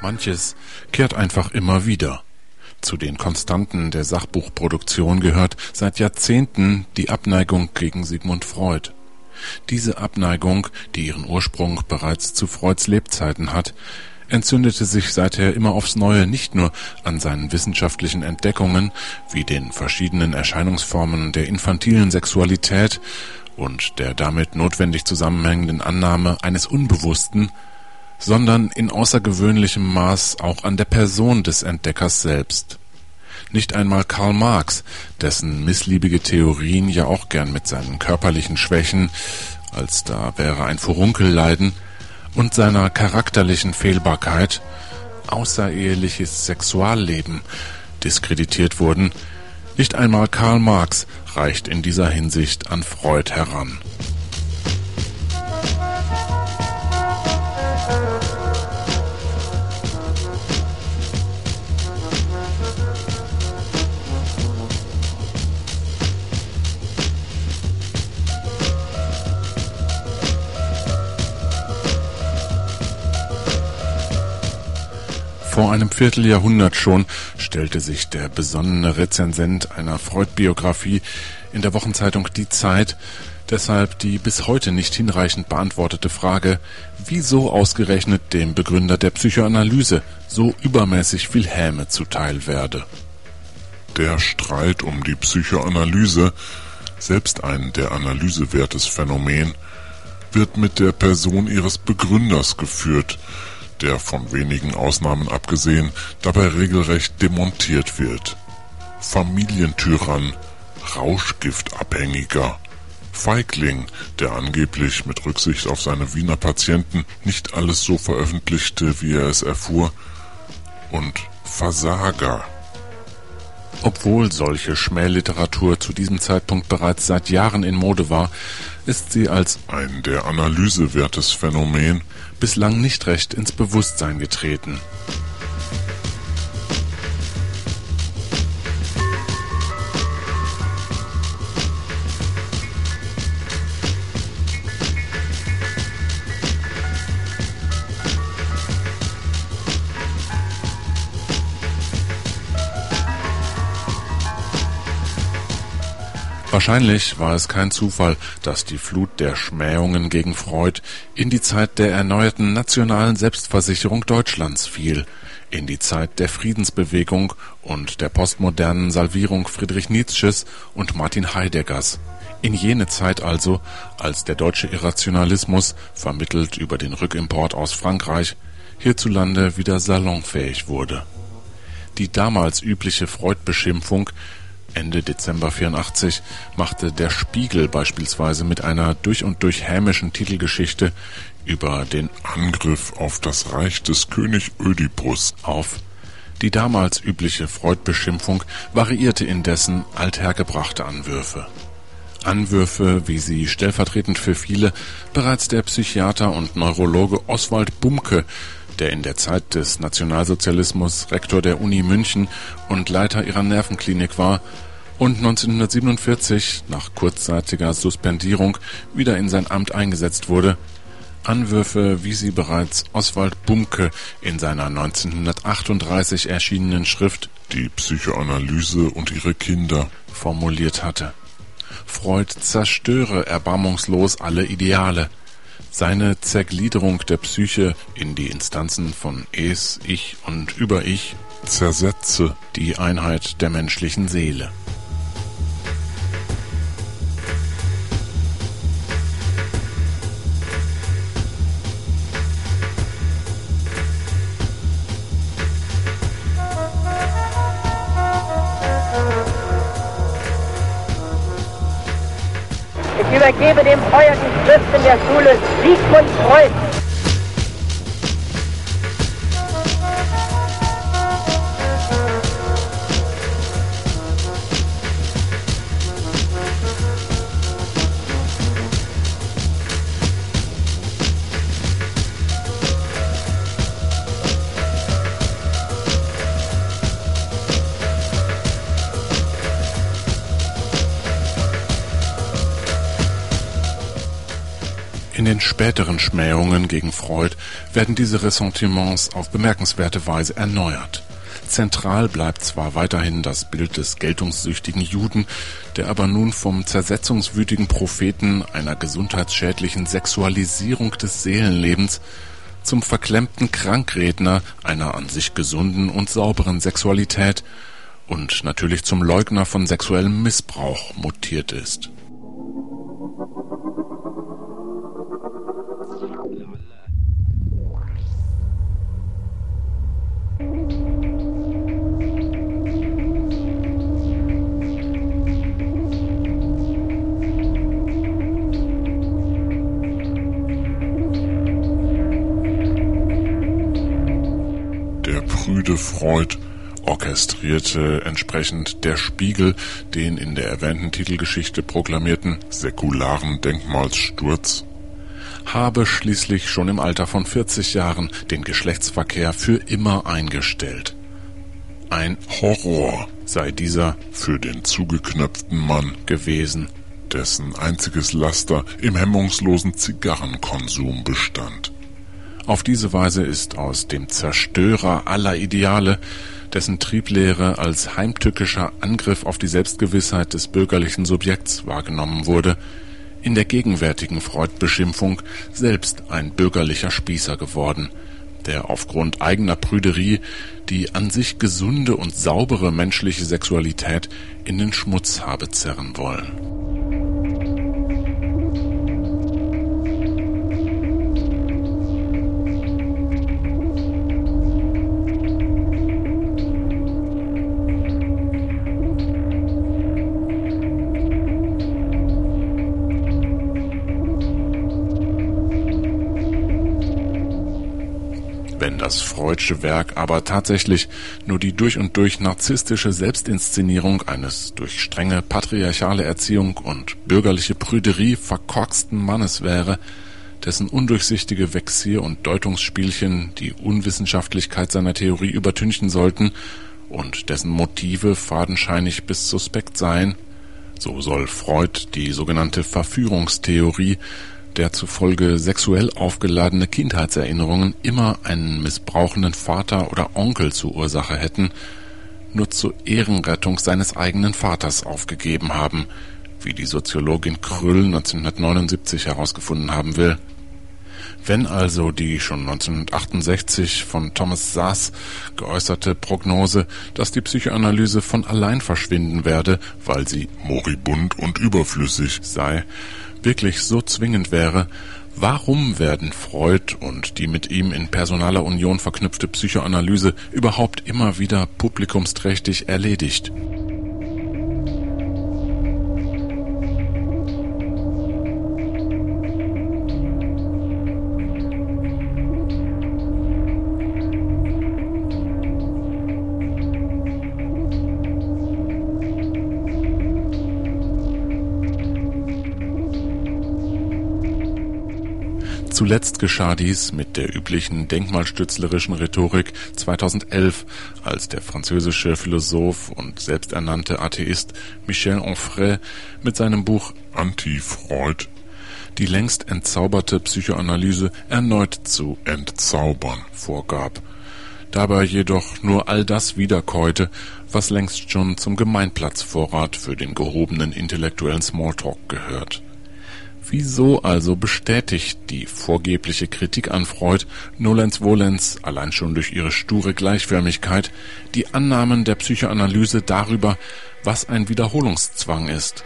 [SPEAKER 3] Manches kehrt einfach immer wieder. Zu den Konstanten der Sachbuchproduktion gehört seit Jahrzehnten die Abneigung gegen Sigmund Freud. Diese Abneigung, die ihren Ursprung bereits zu Freuds Lebzeiten hat, entzündete sich seither immer aufs Neue nicht nur an seinen wissenschaftlichen Entdeckungen, wie den verschiedenen Erscheinungsformen der infantilen Sexualität und der damit notwendig zusammenhängenden Annahme eines Unbewussten, sondern in außergewöhnlichem Maß auch an der Person des Entdeckers selbst. Nicht einmal Karl Marx, dessen missliebige Theorien ja auch gern mit seinen körperlichen Schwächen, als da wäre ein Furunkelleiden, und seiner charakterlichen Fehlbarkeit, außereheliches Sexualleben, diskreditiert wurden, nicht einmal Karl Marx reicht in dieser Hinsicht an Freud heran. Vor einem Vierteljahrhundert schon stellte sich der besonnene Rezensent einer Freud-Biografie in der Wochenzeitung Die Zeit deshalb die bis heute nicht hinreichend beantwortete Frage, wieso ausgerechnet dem Begründer der Psychoanalyse so übermäßig viel Häme zuteil werde.
[SPEAKER 4] Der Streit um die Psychoanalyse, selbst ein der Analyse wertes Phänomen, wird mit der Person ihres Begründers geführt, der von wenigen Ausnahmen abgesehen dabei regelrecht demontiert wird. Familientyrann, Rauschgiftabhängiger, Feigling, der angeblich mit Rücksicht auf seine Wiener Patienten nicht alles so veröffentlichte, wie er es erfuhr, und Versager.
[SPEAKER 3] Obwohl solche Schmähliteratur zu diesem Zeitpunkt bereits seit Jahren in Mode war, ist sie als
[SPEAKER 4] ein der Analyse wertes Phänomen
[SPEAKER 3] bislang nicht recht ins Bewusstsein getreten. Wahrscheinlich war es kein Zufall, dass die Flut der Schmähungen gegen Freud in die Zeit der erneuerten nationalen Selbstversicherung Deutschlands fiel, in die Zeit der Friedensbewegung und der postmodernen Salvierung Friedrich Nietzsches und Martin Heideggers. In jene Zeit also, als der deutsche Irrationalismus, vermittelt über den Rückimport aus Frankreich, hierzulande wieder salonfähig wurde. Die damals übliche Freud-Beschimpfung Ende Dezember vierundachtzig machte der Spiegel beispielsweise mit einer durch und durch hämischen Titelgeschichte über den
[SPEAKER 4] Angriff auf das Reich des König Ödipus
[SPEAKER 3] auf. Die damals übliche Freud-Beschimpfung variierte indessen althergebrachte Anwürfe. Anwürfe, wie sie stellvertretend für viele bereits der Psychiater und Neurologe Oswald Bumke, der in der Zeit des Nationalsozialismus Rektor der Uni München und Leiter ihrer Nervenklinik war und neunzehnhundertsiebenundvierzig nach kurzzeitiger Suspendierung wieder in sein Amt eingesetzt wurde, Anwürfe, wie sie bereits Oswald Bumke in seiner neunzehnhundertachtunddreißig erschienenen Schrift
[SPEAKER 4] Die Psychoanalyse und ihre Kinder
[SPEAKER 3] formuliert hatte. Freud zerstöre erbarmungslos alle Ideale. Seine Zergliederung der Psyche in die Instanzen von Es, Ich und Über-Ich
[SPEAKER 4] zersetze
[SPEAKER 3] die Einheit der menschlichen Seele.
[SPEAKER 1] Ich übergebe dem Feuer die Schriften der Schule Sigmund Freud.
[SPEAKER 3] In den späteren Schmähungen gegen Freud werden diese Ressentiments auf bemerkenswerte Weise erneuert. Zentral bleibt zwar weiterhin das Bild des geltungssüchtigen Juden, der aber nun vom zersetzungswütigen Propheten einer gesundheitsschädlichen Sexualisierung des Seelenlebens zum verklemmten Krankredner einer an sich gesunden und sauberen Sexualität und natürlich zum Leugner von sexuellem Missbrauch mutiert ist.
[SPEAKER 4] Prüde Freud orchestrierte entsprechend der Spiegel den in der erwähnten Titelgeschichte proklamierten säkularen Denkmalssturz,
[SPEAKER 3] habe schließlich schon im Alter von vierzig Jahren den Geschlechtsverkehr für immer eingestellt. Ein
[SPEAKER 4] Horror
[SPEAKER 3] sei dieser
[SPEAKER 4] für den zugeknöpften Mann
[SPEAKER 3] gewesen,
[SPEAKER 4] dessen einziges Laster im hemmungslosen Zigarrenkonsum bestand.
[SPEAKER 3] Auf diese Weise ist aus dem Zerstörer aller Ideale, dessen Trieblehre als heimtückischer Angriff auf die Selbstgewissheit des bürgerlichen Subjekts wahrgenommen wurde, in der gegenwärtigen Freud-Beschimpfung selbst ein bürgerlicher Spießer geworden, der aufgrund eigener Prüderie die an sich gesunde und saubere menschliche Sexualität in den Schmutz habe zerren wollen. Wenn das Freudsche Werk aber tatsächlich nur die durch und durch narzisstische Selbstinszenierung eines durch strenge patriarchale Erziehung und bürgerliche Prüderie verkorksten Mannes wäre, dessen undurchsichtige Vexier- und Deutungsspielchen die Unwissenschaftlichkeit seiner Theorie übertünchen sollten und dessen Motive fadenscheinig bis suspekt seien, so soll Freud die sogenannte Verführungstheorie, der zufolge sexuell aufgeladene Kindheitserinnerungen immer einen missbrauchenden Vater oder Onkel zur Ursache hätten, nur zur Ehrenrettung seines eigenen Vaters aufgegeben haben, wie die Soziologin Krüll neunzehnhundertneunundsiebzig herausgefunden haben will. Wenn also die schon neunzehnhundertachtundsechzig von Thomas Szasz geäußerte Prognose, dass die Psychoanalyse von allein verschwinden werde, weil sie moribund und überflüssig sei, wirklich so zwingend wäre, warum werden Freud und die mit ihm in personaler Union verknüpfte Psychoanalyse überhaupt immer wieder publikumsträchtig erledigt? Zuletzt geschah dies mit der üblichen denkmalstützlerischen Rhetorik zweitausendelf, als der französische Philosoph und selbsternannte Atheist Michel Onfray mit seinem Buch
[SPEAKER 4] Anti-Freud
[SPEAKER 3] die längst entzauberte Psychoanalyse erneut zu
[SPEAKER 4] entzaubern
[SPEAKER 3] vorgab, dabei jedoch nur all das wiederkäute, was längst schon zum Gemeinplatzvorrat für den gehobenen intellektuellen Smalltalk gehört. Wieso also bestätigt die vorgebliche Kritik an Freud nolens volens, allein schon durch ihre sture Gleichförmigkeit, die Annahmen der Psychoanalyse darüber, was ein Wiederholungszwang ist?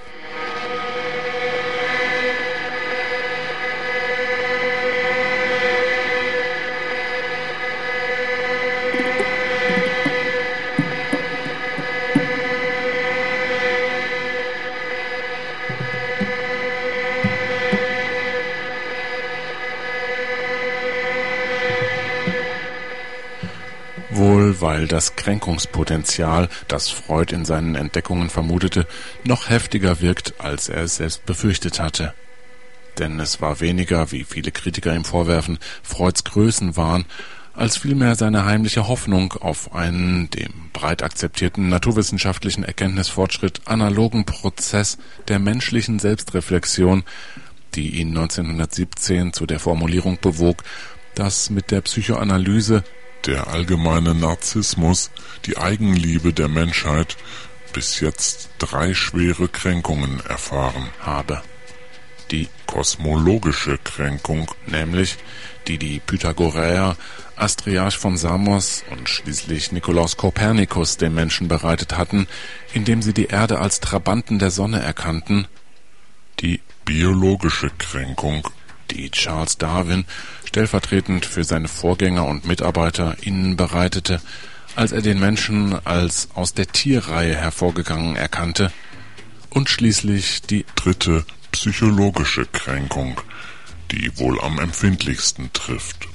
[SPEAKER 3] Wohl, weil das Kränkungspotenzial, das Freud in seinen Entdeckungen vermutete, noch heftiger wirkt, als er es selbst befürchtet hatte. Denn es war weniger, wie viele Kritiker ihm vorwerfen, Freuds Größenwahn, als vielmehr seine heimliche Hoffnung auf einen, dem breit akzeptierten naturwissenschaftlichen Erkenntnisfortschritt analogen Prozess der menschlichen Selbstreflexion, die ihn neunzehnhundertsiebzehn zu der Formulierung bewog, dass mit der Psychoanalyse
[SPEAKER 4] der allgemeine Narzissmus, die Eigenliebe der Menschheit, bis jetzt drei schwere Kränkungen erfahren
[SPEAKER 3] habe. Die
[SPEAKER 4] kosmologische Kränkung,
[SPEAKER 3] nämlich die die Pythagoräer, Astriarch von Samos und schließlich Nikolaus Kopernikus dem Menschen bereitet hatten, indem sie die Erde als Trabanten der Sonne erkannten. Die
[SPEAKER 4] biologische Kränkung,
[SPEAKER 3] die Charles Darwin stellvertretend für seine Vorgänger und Mitarbeiter ihnen bereitete, als er den Menschen als aus der Tierreihe hervorgegangen erkannte, und schließlich die
[SPEAKER 4] dritte psychologische Kränkung, die wohl am empfindlichsten trifft.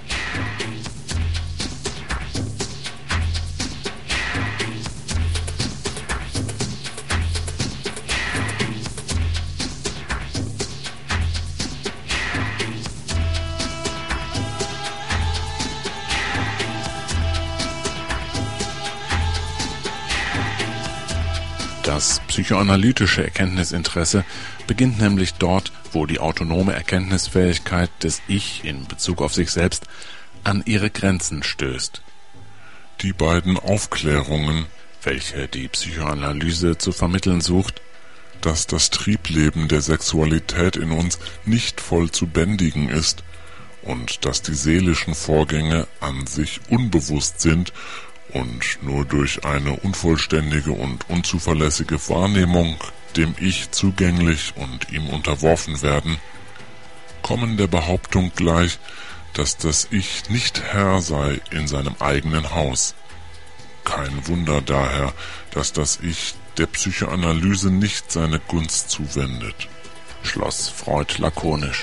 [SPEAKER 3] Das psychoanalytische Erkenntnisinteresse beginnt nämlich dort, wo die autonome Erkenntnisfähigkeit des Ich in Bezug auf sich selbst an ihre Grenzen stößt.
[SPEAKER 4] Die beiden Aufklärungen,
[SPEAKER 3] welche die Psychoanalyse zu vermitteln sucht,
[SPEAKER 4] dass das Triebleben der Sexualität in uns nicht voll zu bändigen ist und dass die seelischen Vorgänge an sich unbewusst sind und nur durch eine unvollständige und unzuverlässige Wahrnehmung dem Ich zugänglich und ihm unterworfen werden, kommen der Behauptung gleich, dass das Ich nicht Herr sei in seinem eigenen Haus. Kein Wunder daher, dass das Ich der Psychoanalyse nicht seine Gunst zuwendet,
[SPEAKER 3] schloss Freud lakonisch.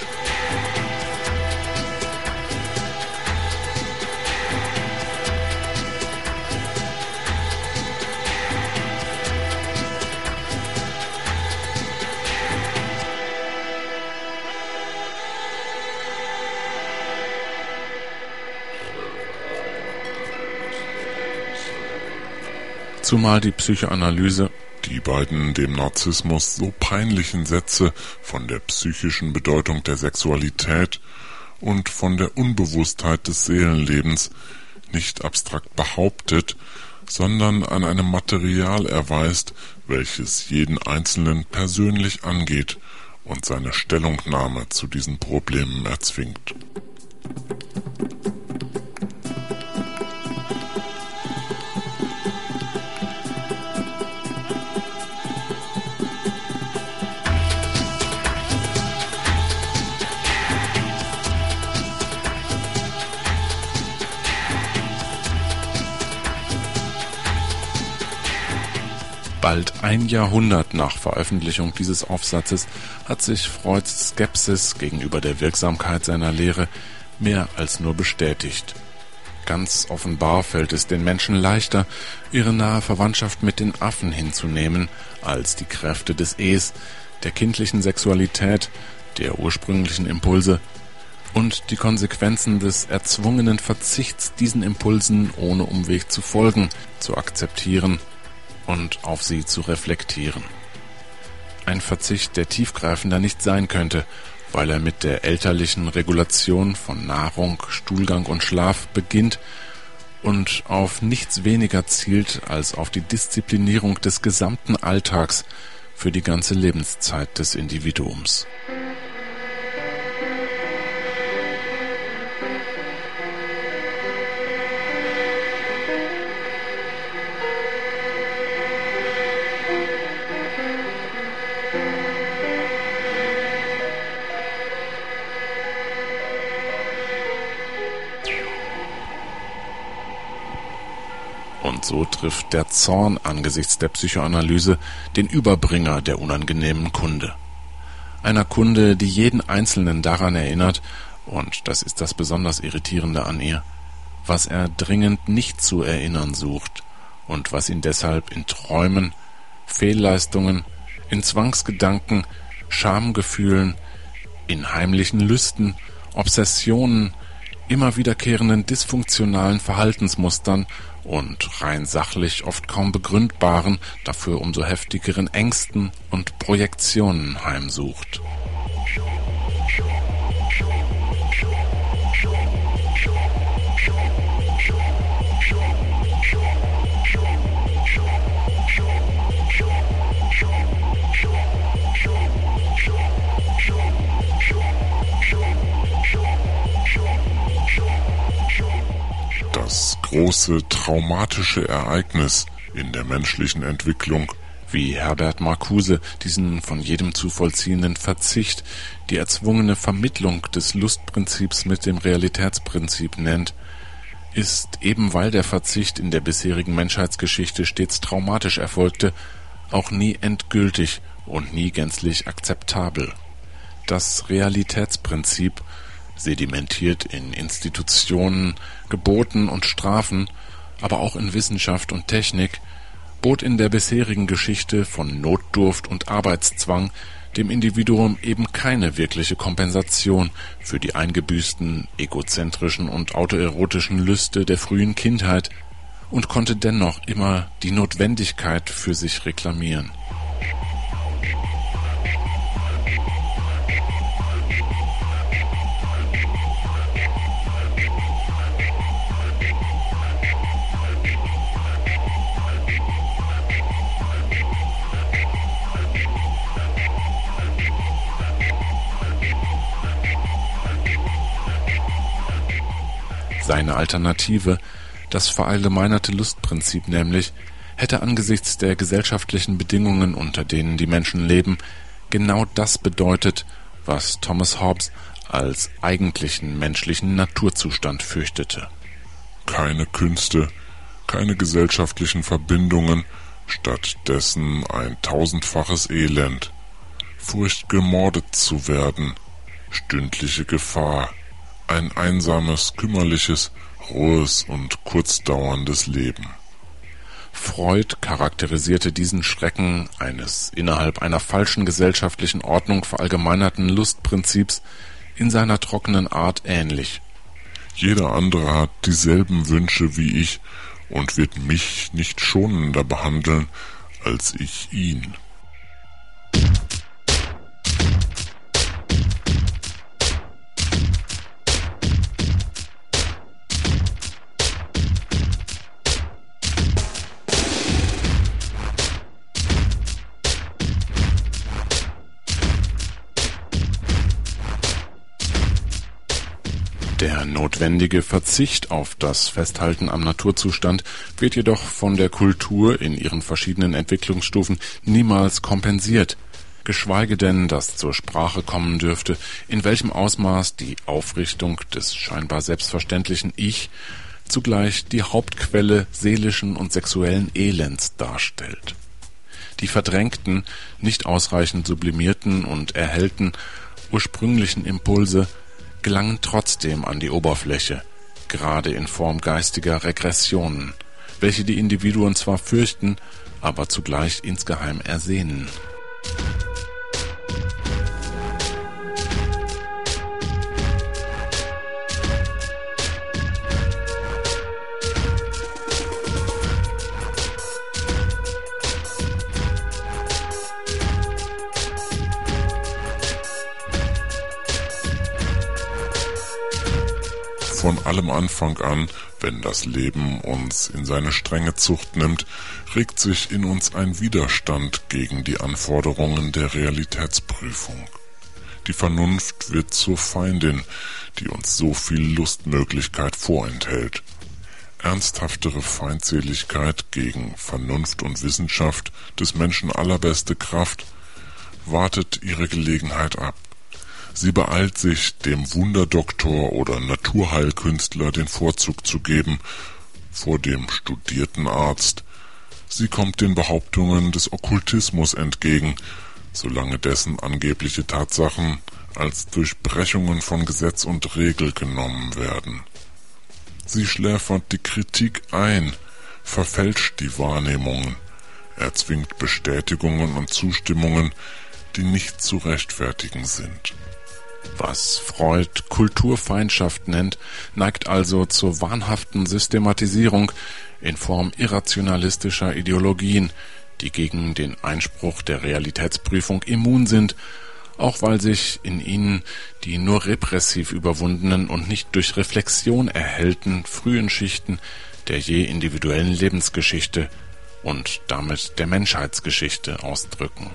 [SPEAKER 3] Zumal die Psychoanalyse
[SPEAKER 4] die beiden dem Narzissmus so peinlichen Sätze von der psychischen Bedeutung der Sexualität und von der Unbewusstheit des Seelenlebens nicht abstrakt behauptet, sondern an einem Material erweist, welches jeden Einzelnen persönlich angeht und seine Stellungnahme zu diesen Problemen erzwingt.
[SPEAKER 3] Bald ein Jahrhundert nach Veröffentlichung dieses Aufsatzes hat sich Freuds Skepsis gegenüber der Wirksamkeit seiner Lehre mehr als nur bestätigt. Ganz offenbar fällt es den Menschen leichter, ihre nahe Verwandtschaft mit den Affen hinzunehmen, als die Kräfte des Es, der kindlichen Sexualität, der ursprünglichen Impulse und die Konsequenzen des erzwungenen Verzichts, diesen Impulsen ohne Umweg zu folgen, zu akzeptieren und auf sie zu reflektieren. Ein Verzicht, der tiefgreifender nicht sein könnte, weil er mit der elterlichen Regulation von Nahrung, Stuhlgang und Schlaf beginnt und auf nichts weniger zielt als auf die Disziplinierung des gesamten Alltags für die ganze Lebenszeit des Individuums. Und so trifft der Zorn angesichts der Psychoanalyse den Überbringer der unangenehmen Kunde. Einer Kunde, die jeden Einzelnen daran erinnert, und das ist das besonders Irritierende an ihr, was er dringend nicht zu erinnern sucht und was ihn deshalb in Träumen, Fehlleistungen, in Zwangsgedanken, Schamgefühlen, in heimlichen Lüsten, Obsessionen, immer wiederkehrenden dysfunktionalen Verhaltensmustern und rein sachlich oft kaum begründbaren, dafür umso heftigeren Ängsten und Projektionen heimsucht.
[SPEAKER 4] Das große traumatische Ereignis in der menschlichen Entwicklung,
[SPEAKER 3] wie Herbert Marcuse diesen von jedem zu vollziehenden Verzicht, die erzwungene Vermittlung des Lustprinzips mit dem Realitätsprinzip nennt, ist, eben weil der Verzicht in der bisherigen Menschheitsgeschichte stets traumatisch erfolgte, auch nie endgültig und nie gänzlich akzeptabel. Das Realitätsprinzip, sedimentiert in Institutionen, Geboten und Strafen, aber auch in Wissenschaft und Technik, bot in der bisherigen Geschichte von Notdurft und Arbeitszwang dem Individuum eben keine wirkliche Kompensation für die eingebüßten, egozentrischen und autoerotischen Lüste der frühen Kindheit und konnte dennoch immer die Notwendigkeit für sich reklamieren. Seine Alternative, das verallgemeinerte Lustprinzip nämlich, hätte angesichts der gesellschaftlichen Bedingungen, unter denen die Menschen leben, genau das bedeutet, was Thomas Hobbes als eigentlichen menschlichen Naturzustand fürchtete.
[SPEAKER 4] Keine Künste, keine gesellschaftlichen Verbindungen, stattdessen ein tausendfaches Elend, Furcht, gemordet zu werden, stündliche Gefahr, ein einsames, kümmerliches, rohes und kurzdauerndes Leben.
[SPEAKER 3] Freud charakterisierte diesen Schrecken eines innerhalb einer falschen gesellschaftlichen Ordnung verallgemeinerten Lustprinzips in seiner trockenen Art ähnlich.
[SPEAKER 4] Jeder andere hat dieselben Wünsche wie ich und wird mich nicht schonender behandeln als ich ihn.
[SPEAKER 3] Der notwendige Verzicht auf das Festhalten am Naturzustand wird jedoch von der Kultur in ihren verschiedenen Entwicklungsstufen niemals kompensiert, geschweige denn, dass zur Sprache kommen dürfte, in welchem Ausmaß die Aufrichtung des scheinbar selbstverständlichen Ich zugleich die Hauptquelle seelischen und sexuellen Elends darstellt. Die verdrängten, nicht ausreichend sublimierten und erhellten ursprünglichen Impulse gelangen trotzdem an die Oberfläche, gerade in Form geistiger Regressionen, welche die Individuen zwar fürchten, aber zugleich insgeheim ersehnen.
[SPEAKER 4] Von allem Anfang an, wenn das Leben uns in seine strenge Zucht nimmt, regt sich in uns ein Widerstand gegen die Anforderungen der Realitätsprüfung. Die Vernunft wird zur Feindin, die uns so viel Lustmöglichkeit vorenthält. Ernsthaftere Feindseligkeit gegen Vernunft und Wissenschaft, des Menschen allerbeste Kraft, wartet ihre Gelegenheit ab. Sie beeilt sich, dem Wunderdoktor oder Naturheilkünstler den Vorzug zu geben vor dem studierten Arzt. Sie kommt den Behauptungen des Okkultismus entgegen, solange dessen angebliche Tatsachen als Durchbrechungen von Gesetz und Regel genommen werden. Sie schläfert die Kritik ein, verfälscht die Wahrnehmungen, erzwingt Bestätigungen und Zustimmungen, die nicht zu rechtfertigen sind.
[SPEAKER 3] Was Freud Kulturfeindschaft nennt, neigt also zur wahnhaften Systematisierung in Form irrationalistischer Ideologien, die gegen den Einspruch der Realitätsprüfung immun sind, auch weil sich in ihnen die nur repressiv überwundenen und nicht durch Reflexion erhellten frühen Schichten der je individuellen Lebensgeschichte und damit der Menschheitsgeschichte ausdrücken.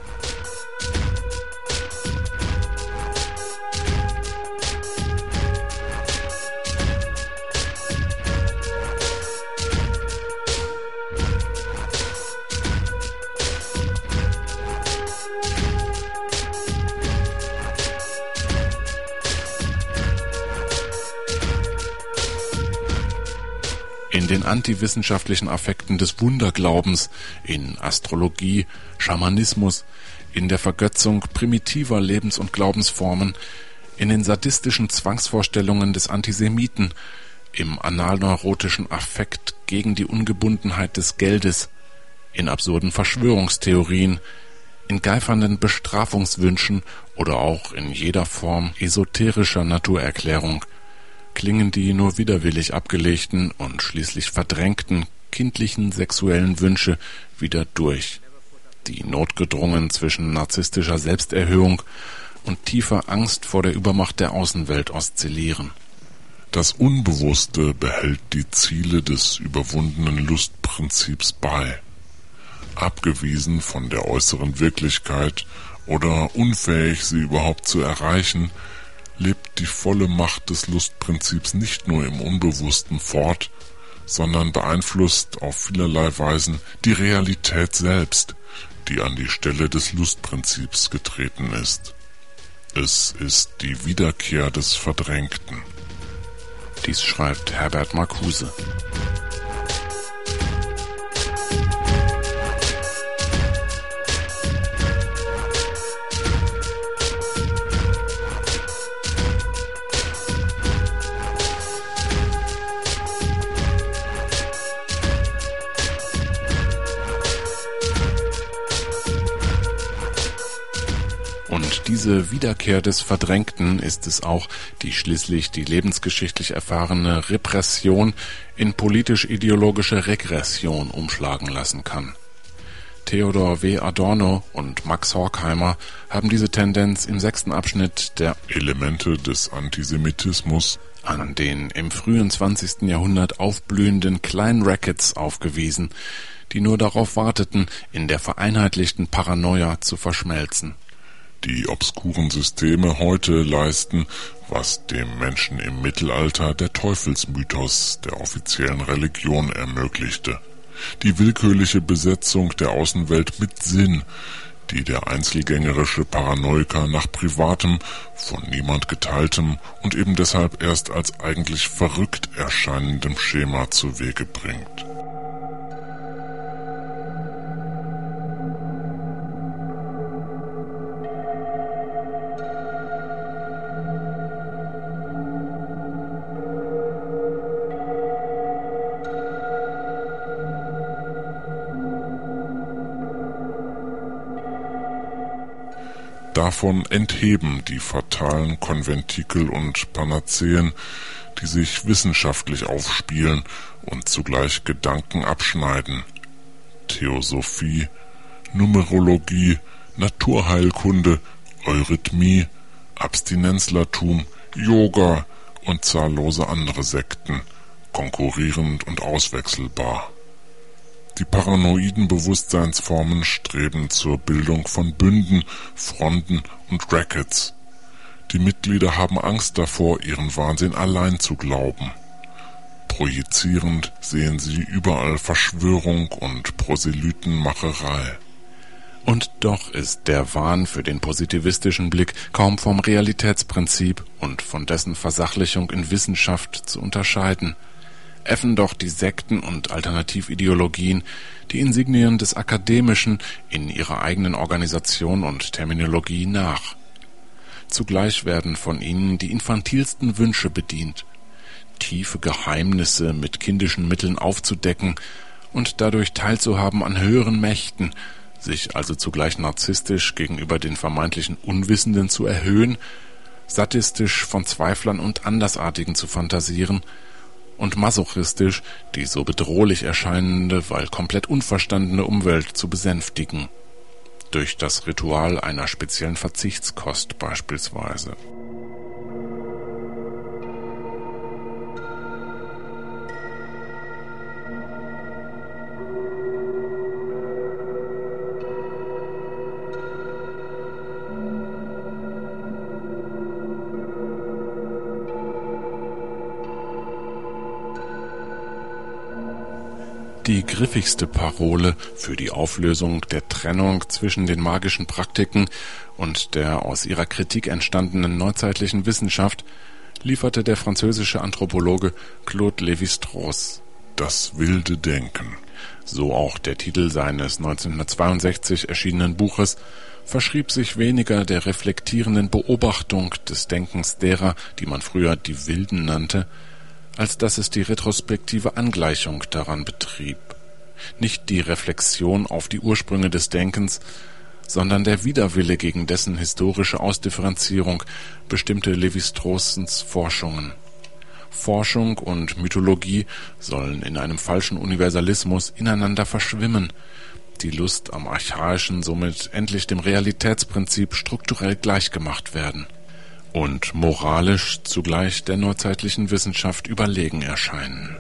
[SPEAKER 3] In den antiwissenschaftlichen Affekten des Wunderglaubens, in Astrologie, Schamanismus, in der Vergötzung primitiver Lebens- und Glaubensformen, in den sadistischen Zwangsvorstellungen des Antisemiten, im analneurotischen Affekt gegen die Ungebundenheit des Geldes, in absurden Verschwörungstheorien, in geifernden Bestrafungswünschen oder auch in jeder Form esoterischer Naturerklärung, klingen die nur widerwillig abgelegten und schließlich verdrängten kindlichen sexuellen Wünsche wieder durch, die notgedrungen zwischen narzisstischer Selbsterhöhung und tiefer Angst vor der Übermacht der Außenwelt oszillieren.
[SPEAKER 4] Das Unbewusste behält die Ziele des überwundenen Lustprinzips bei. Abgewiesen von der äußeren Wirklichkeit oder unfähig, sie überhaupt zu erreichen, lebt die volle Macht des Lustprinzips nicht nur im Unbewussten fort, sondern beeinflusst auf vielerlei Weisen die Realität selbst, die an die Stelle des Lustprinzips getreten ist. Es ist die Wiederkehr des Verdrängten.
[SPEAKER 3] Dies schreibt Herbert Marcuse. Und diese Wiederkehr des Verdrängten ist es auch, die schließlich die lebensgeschichtlich erfahrene Repression in politisch-ideologische Regression umschlagen lassen kann. Theodor W. Adorno und Max Horkheimer haben diese Tendenz im sechsten Abschnitt der
[SPEAKER 4] Elemente des Antisemitismus
[SPEAKER 3] an den im frühen zwanzigsten Jahrhundert aufblühenden kleinen Rackets aufgewiesen, die nur darauf warteten, in der vereinheitlichten Paranoia zu verschmelzen.
[SPEAKER 4] Die obskuren Systeme heute leisten, was dem Menschen im Mittelalter der Teufelsmythos der offiziellen Religion ermöglichte. Die willkürliche Besetzung der Außenwelt mit Sinn, die der einzelgängerische Paranoiker nach privatem, von niemand geteiltem und eben deshalb erst als eigentlich verrückt erscheinendem Schema zu Wege bringt. Davon entheben die fatalen Konventikel und Panazeen, die sich wissenschaftlich aufspielen und zugleich Gedanken abschneiden. Theosophie, Numerologie, Naturheilkunde, Eurythmie, Abstinenzlertum, Yoga und zahllose andere Sekten, konkurrierend und auswechselbar. Die paranoiden Bewusstseinsformen streben zur Bildung von Bünden, Fronten und Rackets. Die Mitglieder haben Angst davor, ihren Wahnsinn allein zu glauben. Projizierend sehen sie überall Verschwörung und Proselytenmacherei.
[SPEAKER 3] Und doch ist der Wahn für den positivistischen Blick kaum vom Realitätsprinzip und von dessen Versachlichung in Wissenschaft zu unterscheiden. Äffen doch die Sekten und Alternativideologien die Insignien des Akademischen in ihrer eigenen Organisation und Terminologie nach. Zugleich werden von ihnen die infantilsten Wünsche bedient, tiefe Geheimnisse mit kindischen Mitteln aufzudecken und dadurch teilzuhaben an höheren Mächten, sich also zugleich narzisstisch gegenüber den vermeintlichen Unwissenden zu erhöhen, sadistisch von Zweiflern und Andersartigen zu fantasieren und masochistisch die so bedrohlich erscheinende, weil komplett unverstandene Umwelt zu besänftigen. durch das Ritual einer speziellen Verzichtskost beispielsweise. Die griffigste Parole für die Auflösung der Trennung zwischen den magischen Praktiken und der aus ihrer Kritik entstandenen neuzeitlichen Wissenschaft lieferte der französische Anthropologe Claude Lévi-Strauss.
[SPEAKER 4] Das wilde Denken.
[SPEAKER 3] So auch der Titel seines neunzehnhundertzweiundsechzig erschienenen Buches, verschrieb sich weniger der reflektierenden Beobachtung des Denkens derer, die man früher die Wilden nannte, als dass es die retrospektive Angleichung daran betrieb. Nicht die Reflexion auf die Ursprünge des Denkens, sondern der Widerwille gegen dessen historische Ausdifferenzierung bestimmte Lévi-Straussens Forschungen. Forschung und Mythologie sollen in einem falschen Universalismus ineinander verschwimmen, die Lust am Archaischen somit endlich dem Realitätsprinzip strukturell gleichgemacht werden und moralisch zugleich der neuzeitlichen Wissenschaft überlegen erscheinen.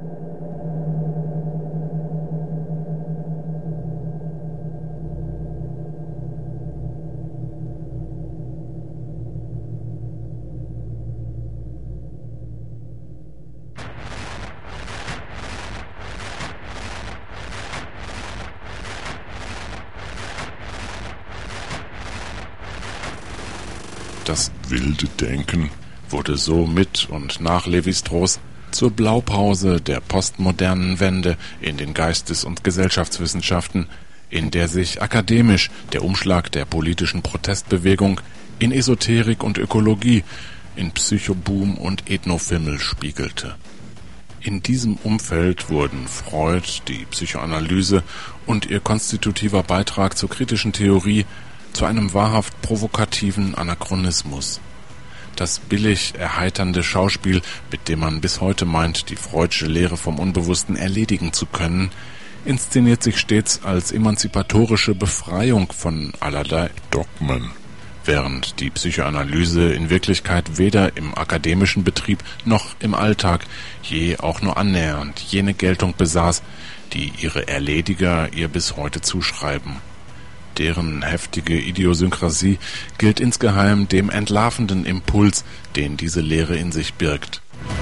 [SPEAKER 3] Das
[SPEAKER 4] wilde Denken
[SPEAKER 3] wurde so mit und nach Lévi-Strauss zur Blaupause der postmodernen Wende in den Geistes- und Gesellschaftswissenschaften, in der sich akademisch der Umschlag der politischen Protestbewegung in Esoterik und Ökologie, in Psychoboom und Ethnofimmel spiegelte. In diesem Umfeld wurden Freud, die Psychoanalyse und ihr konstitutiver Beitrag zur kritischen Theorie zu einem wahrhaft provokativen Anachronismus. Das billig erheiternde Schauspiel, mit dem man bis heute meint, die Freudsche Lehre vom Unbewussten erledigen zu können, inszeniert sich stets als emanzipatorische Befreiung von allerlei
[SPEAKER 4] Dogmen,
[SPEAKER 3] während die Psychoanalyse in Wirklichkeit weder im akademischen Betrieb noch im Alltag je auch nur annähernd jene Geltung besaß, die ihre Erlediger ihr bis heute zuschreiben. Deren heftige Idiosynkrasie gilt insgeheim dem entlarvenden Impuls, den diese Lehre in sich birgt.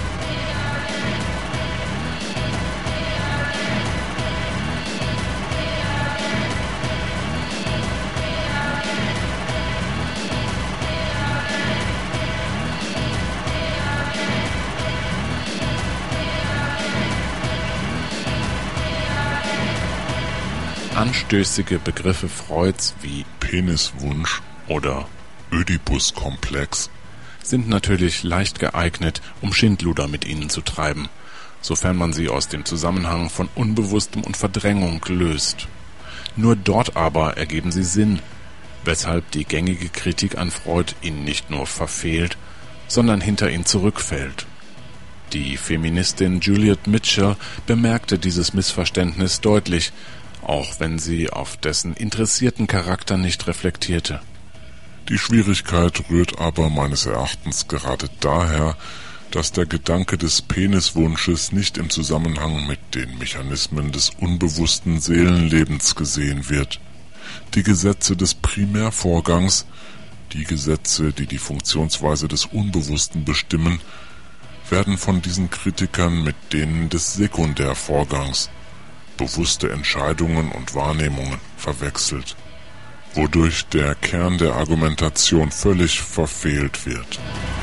[SPEAKER 3] Anstößige Begriffe Freuds wie
[SPEAKER 4] Peniswunsch
[SPEAKER 3] oder
[SPEAKER 4] Ödipus-Komplex
[SPEAKER 3] sind natürlich leicht geeignet, um Schindluder mit ihnen zu treiben, sofern man sie aus dem Zusammenhang von Unbewusstem und Verdrängung löst. Nur dort aber ergeben sie Sinn, weshalb die gängige Kritik an Freud ihn nicht nur verfehlt, sondern hinter ihn zurückfällt. Die Feministin Juliet Mitchell bemerkte dieses Missverständnis deutlich, auch wenn sie auf dessen interessierten Charakter nicht reflektierte.
[SPEAKER 4] Die Schwierigkeit rührt aber meines Erachtens gerade daher, dass der Gedanke des Peniswunsches nicht im Zusammenhang mit den Mechanismen des unbewussten Seelenlebens gesehen wird. Die Gesetze des Primärvorgangs, die Gesetze, die die Funktionsweise des Unbewussten bestimmen, werden von diesen Kritikern mit denen des Sekundärvorgangs, bewusste Entscheidungen und Wahrnehmungen, verwechselt, wodurch der Kern der Argumentation völlig verfehlt wird.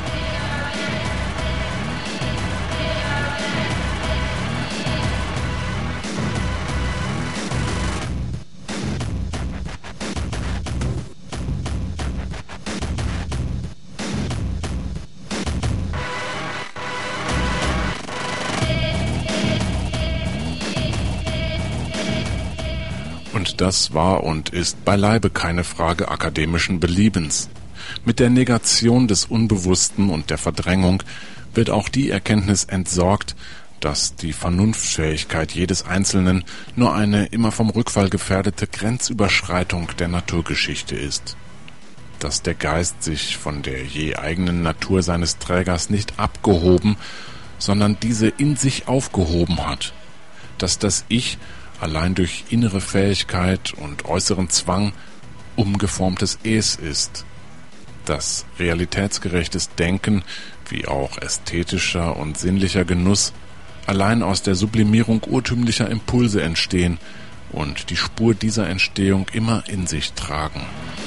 [SPEAKER 3] Und das war und ist beileibe keine Frage akademischen Beliebens. Mit der Negation des Unbewussten und der Verdrängung wird auch die Erkenntnis entsorgt, dass die Vernunftfähigkeit jedes Einzelnen nur eine immer vom Rückfall gefährdete Grenzüberschreitung der Naturgeschichte ist, dass der Geist sich von der je eigenen Natur seines Trägers nicht abgehoben, sondern diese in sich aufgehoben hat, dass das Ich allein durch innere Fähigkeit und äußeren Zwang umgeformtes Es ist, dass realitätsgerechtes Denken wie auch ästhetischer und sinnlicher Genuss allein aus der Sublimierung urtümlicher Impulse entstehen und die Spur dieser Entstehung immer in sich tragen.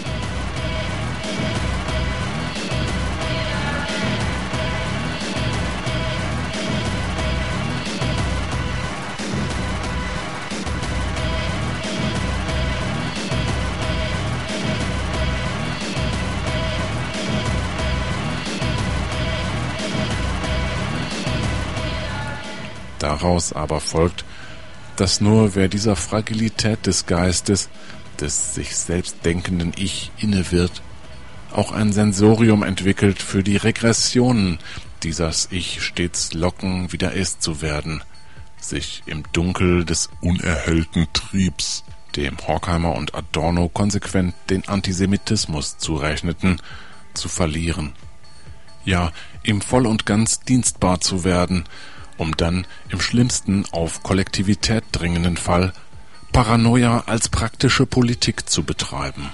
[SPEAKER 3] Daraus aber folgt, dass nur wer dieser Fragilität des Geistes, des sich selbst denkenden Ich inne wird, auch ein Sensorium entwickelt für die Regressionen, die das Ich stets locken, wieder es zu werden, sich im Dunkel des
[SPEAKER 4] unerhellten Triebs,
[SPEAKER 3] dem Horkheimer und Adorno konsequent den Antisemitismus zurechneten, zu verlieren. Ja, ihm voll und ganz dienstbar zu werden, um dann im schlimmsten auf Kollektivität dringenden Fall Paranoia als praktische Politik zu betreiben.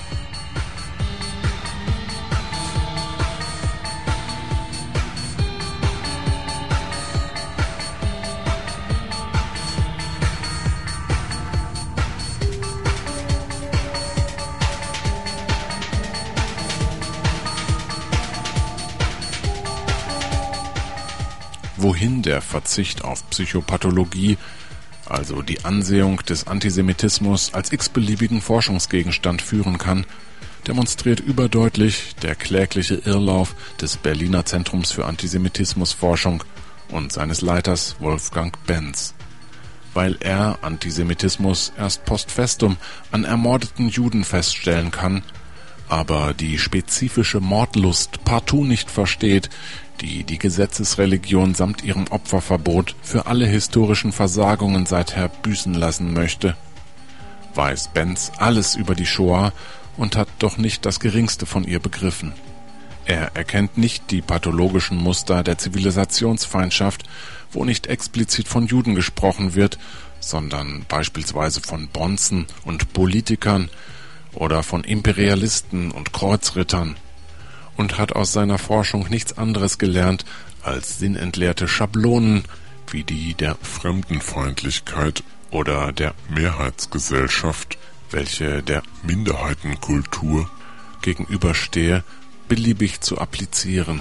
[SPEAKER 3] Wohin der Verzicht auf Psychopathologie, also die Ansehung des Antisemitismus als x-beliebigen Forschungsgegenstand führen kann, demonstriert überdeutlich der klägliche Irrlauf des Berliner Zentrums für Antisemitismusforschung und seines Leiters Wolfgang Benz. Weil er Antisemitismus erst post festum an ermordeten Juden feststellen kann, aber die spezifische Mordlust partout nicht versteht, die die Gesetzesreligion samt ihrem Opferverbot für alle historischen Versagungen seither büßen lassen möchte, weiß Benz alles über die Shoah und hat doch nicht das Geringste von ihr begriffen. Er erkennt nicht die pathologischen Muster der Zivilisationsfeindschaft, wo nicht explizit von Juden gesprochen wird, sondern beispielsweise von Bonzen und Politikern oder von Imperialisten und Kreuzrittern, und hat aus seiner Forschung nichts anderes gelernt als sinnentleerte Schablonen wie die der
[SPEAKER 4] Fremdenfeindlichkeit
[SPEAKER 3] oder der
[SPEAKER 4] Mehrheitsgesellschaft,
[SPEAKER 3] welche der
[SPEAKER 4] Minderheitenkultur
[SPEAKER 3] gegenüberstehe, beliebig zu applizieren.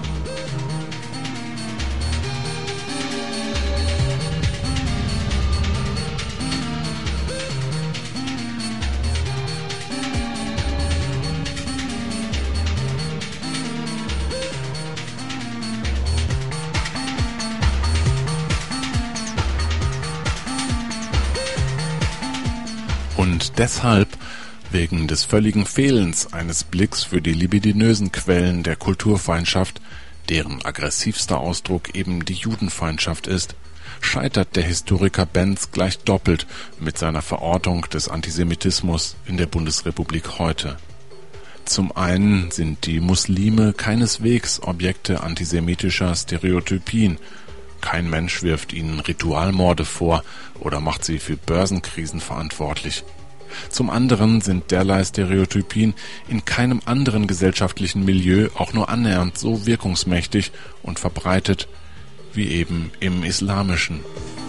[SPEAKER 3] Und deshalb, wegen des völligen Fehlens eines Blicks für die libidinösen Quellen der Kulturfeindschaft, deren aggressivster Ausdruck eben die Judenfeindschaft ist, scheitert der Historiker Benz gleich doppelt mit seiner Verortung des Antisemitismus in der Bundesrepublik heute. Zum einen sind die Muslime keineswegs Objekte antisemitischer Stereotypien. Kein Mensch wirft ihnen Ritualmorde vor oder macht sie für Börsenkrisen verantwortlich. Zum anderen sind derlei Stereotypien in keinem anderen gesellschaftlichen Milieu auch nur annähernd so wirkungsmächtig und verbreitet wie eben im islamischen.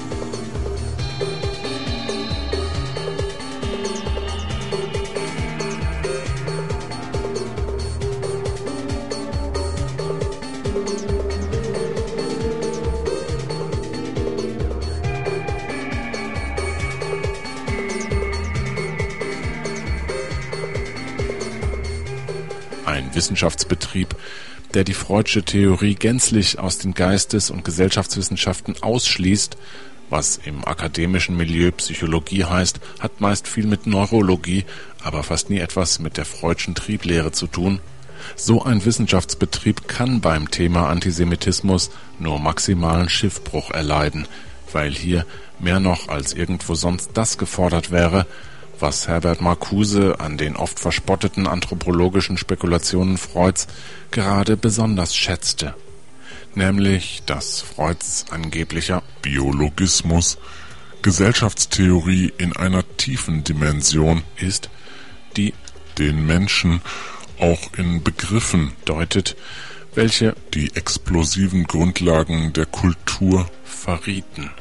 [SPEAKER 3] Ein Wissenschaftsbetrieb, der die Freudsche Theorie gänzlich aus den Geistes- und Gesellschaftswissenschaften ausschließt, was im akademischen Milieu Psychologie heißt, hat meist viel mit Neurologie, aber fast nie etwas mit der Freudschen Trieblehre zu tun, So ein Wissenschaftsbetrieb kann beim Thema Antisemitismus nur maximalen Schiffbruch erleiden, weil hier mehr noch als irgendwo sonst das gefordert wäre, was Herbert Marcuse an den oft verspotteten anthropologischen Spekulationen Freuds gerade besonders schätzte, nämlich dass Freuds angeblicher
[SPEAKER 4] Biologismus Gesellschaftstheorie in einer tiefen Dimension
[SPEAKER 3] ist, die
[SPEAKER 4] den Menschen auch in Begriffen
[SPEAKER 3] deutet, welche
[SPEAKER 4] die explosiven Grundlagen der Kultur
[SPEAKER 3] verrieten.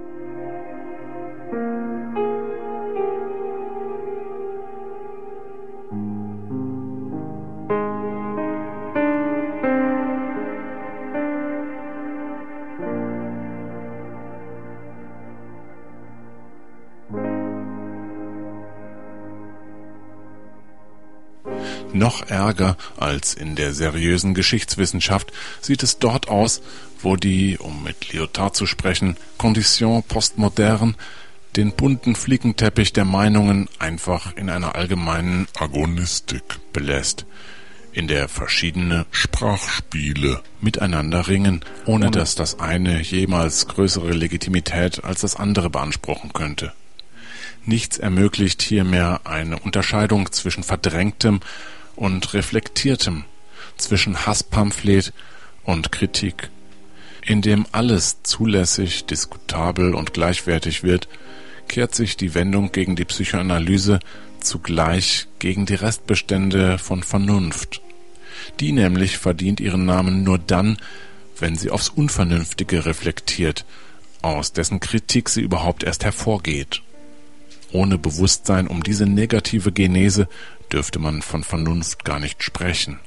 [SPEAKER 3] Noch ärger als in der seriösen Geschichtswissenschaft sieht es dort aus, wo die, um mit Lyotard zu sprechen, Condition postmoderne den bunten Flickenteppich der Meinungen einfach in einer allgemeinen
[SPEAKER 4] Agonistik
[SPEAKER 3] belässt, in der verschiedene
[SPEAKER 4] Sprachspiele
[SPEAKER 3] miteinander ringen, ohne dass das eine jemals größere Legitimität als das andere beanspruchen könnte. Nichts ermöglicht hier mehr eine Unterscheidung zwischen verdrängtem und reflektiertem, zwischen Hasspamphlet und Kritik. Indem alles zulässig, diskutabel und gleichwertig wird, kehrt sich die Wendung gegen die Psychoanalyse zugleich gegen die Restbestände von Vernunft. Die nämlich verdient ihren Namen nur dann, wenn sie aufs Unvernünftige reflektiert, aus dessen Kritik sie überhaupt erst hervorgeht. Ohne Bewusstsein um diese negative Genese dürfte man von Vernunft gar nicht sprechen.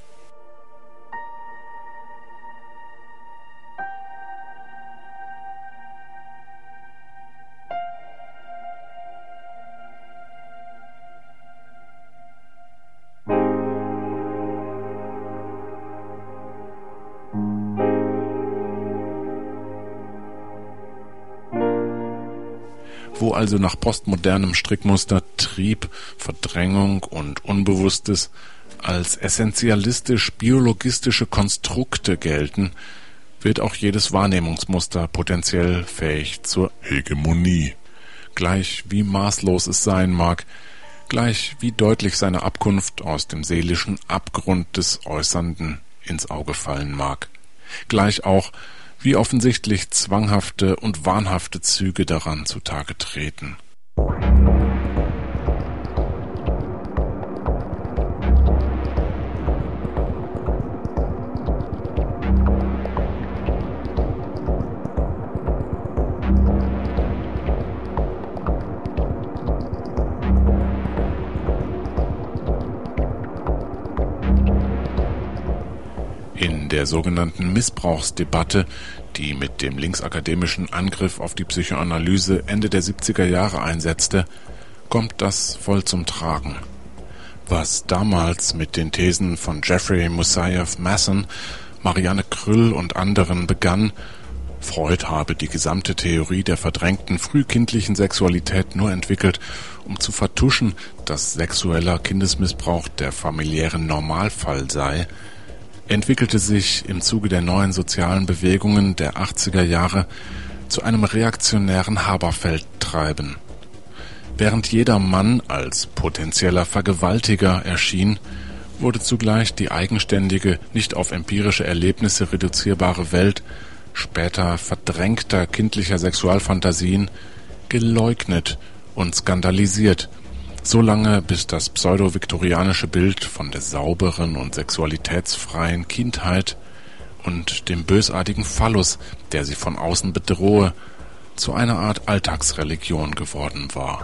[SPEAKER 3] Wo also nach postmodernem Strickmuster Trieb, Verdrängung und Unbewusstes als essentialistisch-biologistische Konstrukte gelten, wird auch jedes Wahrnehmungsmuster potenziell fähig zur
[SPEAKER 4] Hegemonie.
[SPEAKER 3] Gleich wie maßlos es sein mag, gleich wie deutlich seine Abkunft aus dem seelischen Abgrund des Äußernden ins Auge fallen mag, gleich auch wie offensichtlich zwanghafte und wahnhafte Züge daran zutage treten. In der sogenannten Missbrauchsdebatte, die mit dem linksakademischen Angriff auf die Psychoanalyse Ende der siebziger Jahre einsetzte, kommt das voll zum Tragen. Was damals mit den Thesen von Jeffrey Moussaieff Masson, Marianne Krüll und anderen begann, Freud habe die gesamte Theorie der verdrängten frühkindlichen Sexualität nur entwickelt, um zu vertuschen, dass sexueller Kindesmissbrauch der familiäre Normalfall sei, entwickelte sich im Zuge der neuen sozialen Bewegungen der achtziger Jahre zu einem reaktionären Haberfeldtreiben. Während jeder Mann als potenzieller Vergewaltiger erschien, wurde zugleich die eigenständige, nicht auf empirische Erlebnisse reduzierbare Welt später verdrängter kindlicher Sexualfantasien geleugnet und skandalisiert, solange bis das pseudo-viktorianische Bild von der sauberen und sexualitätsfreien Kindheit und dem bösartigen Phallus, der sie von außen bedrohe, zu einer Art Alltagsreligion geworden war.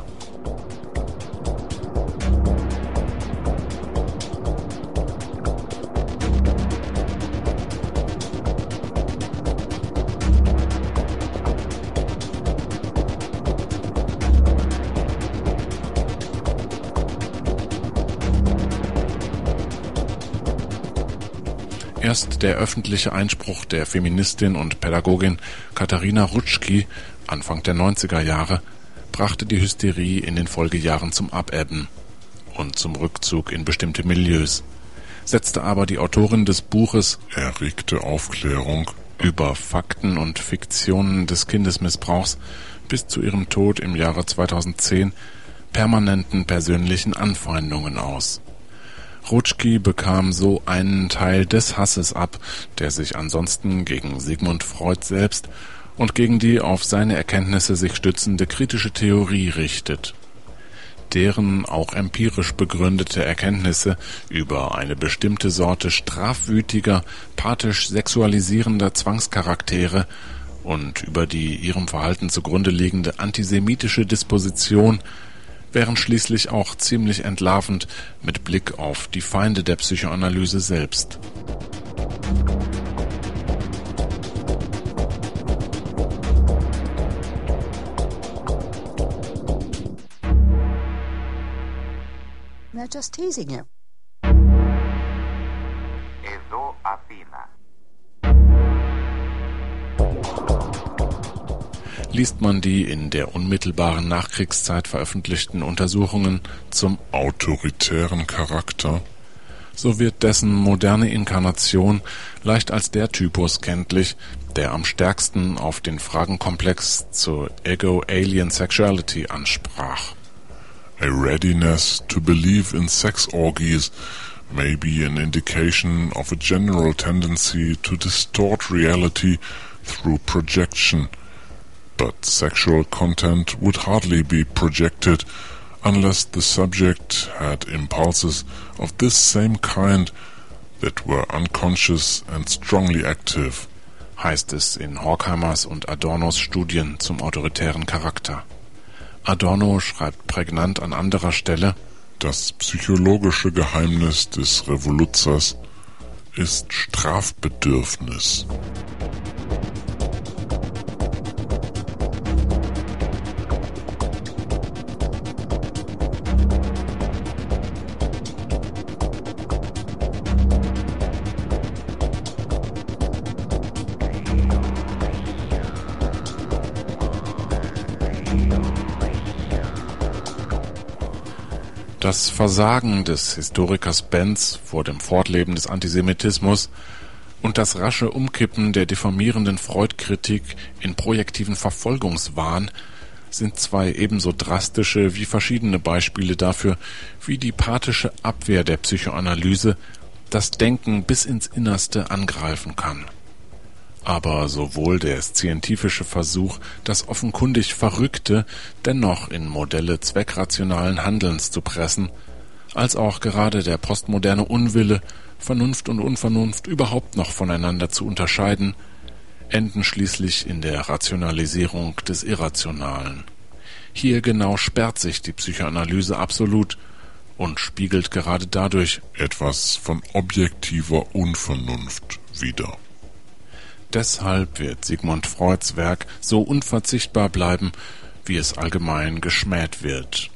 [SPEAKER 3] Erst der öffentliche Einspruch der Feministin und Pädagogin Katharina Rutschki Anfang der neunziger Jahre brachte die Hysterie in den Folgejahren zum Abebben und zum Rückzug in bestimmte Milieus. setzte aber die Autorin des Buches
[SPEAKER 4] Erregte Aufklärung
[SPEAKER 3] über Fakten und Fiktionen des Kindesmissbrauchs bis zu ihrem Tod im Jahre zweitausendzehn permanenten persönlichen Anfeindungen aus. Rutschki bekam so einen Teil des Hasses ab, der sich ansonsten gegen Sigmund Freud selbst und gegen die auf seine Erkenntnisse sich stützende kritische Theorie richtet. Deren auch empirisch begründete Erkenntnisse über eine bestimmte Sorte strafwütiger, pathisch sexualisierender Zwangscharaktere und über die ihrem Verhalten zugrunde liegende antisemitische Disposition wären schließlich auch ziemlich entlarvend mit Blick auf die Feinde der Psychoanalyse selbst.
[SPEAKER 6] They're just teasing you.
[SPEAKER 7] Εδώ Αθήνα.
[SPEAKER 3] Liest man die in der unmittelbaren Nachkriegszeit veröffentlichten Untersuchungen zum
[SPEAKER 4] autoritären Charakter,
[SPEAKER 3] so wird dessen moderne Inkarnation leicht als der Typus kenntlich, der am stärksten auf den Fragenkomplex zur Ego-Alien Sexuality ansprach.
[SPEAKER 4] A readiness to believe in sex orgies may be an indication of a general tendency to distort reality through projection, but sexual content would hardly be projected unless the subject had impulses of this same kind that were unconscious and strongly active,
[SPEAKER 3] heißt es in Horkheimers und Adornos Studien zum autoritären Charakter. Adorno schreibt prägnant an anderer Stelle:
[SPEAKER 4] Das psychologische Geheimnis des Revoluzers ist Strafbedürfnis.
[SPEAKER 3] Das Versagen des Historikers Benz vor dem Fortleben des Antisemitismus und das rasche Umkippen der diffamierenden Freud-Kritik in projektiven Verfolgungswahn sind zwei ebenso drastische wie verschiedene Beispiele dafür, wie die pathische Abwehr der Psychoanalyse das Denken bis ins Innerste angreifen kann. Aber sowohl der scientifische Versuch, das offenkundig Verrückte dennoch in Modelle zweckrationalen Handelns zu pressen, als auch gerade der postmoderne Unwille, Vernunft und Unvernunft überhaupt noch voneinander zu unterscheiden, enden schließlich in der Rationalisierung des Irrationalen. Hier genau sperrt sich die Psychoanalyse absolut und spiegelt gerade dadurch
[SPEAKER 4] etwas von objektiver Unvernunft wider.
[SPEAKER 3] Deshalb wird Sigmund Freuds Werk so unverzichtbar bleiben, wie es allgemein geschmäht wird.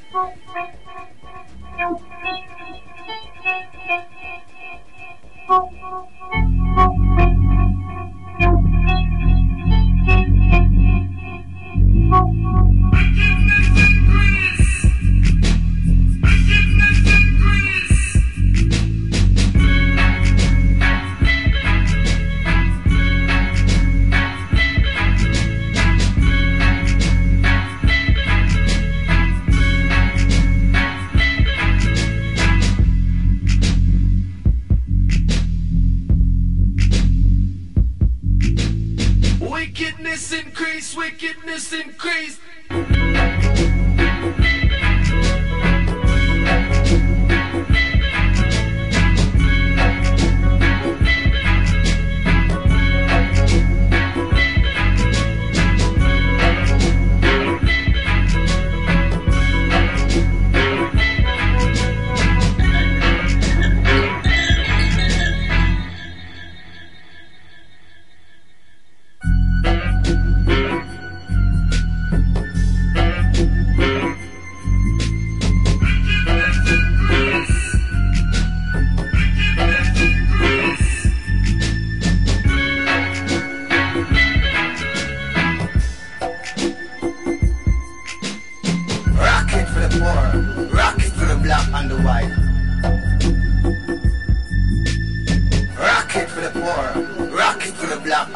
[SPEAKER 8] Wickedness increase, wickedness increase.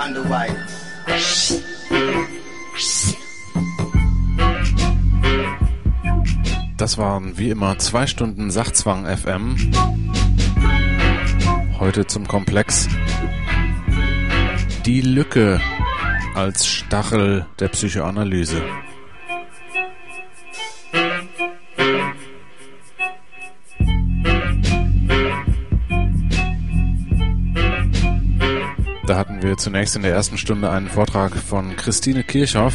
[SPEAKER 9] and the white.
[SPEAKER 3] Das waren wie immer zwei Stunden Sachzwang F M. Heute zum Komplex Die Lücke als Stachel der Psychoanalyse. Da hatten wir zunächst in der ersten Stunde einen Vortrag von Christine Kirchhoff.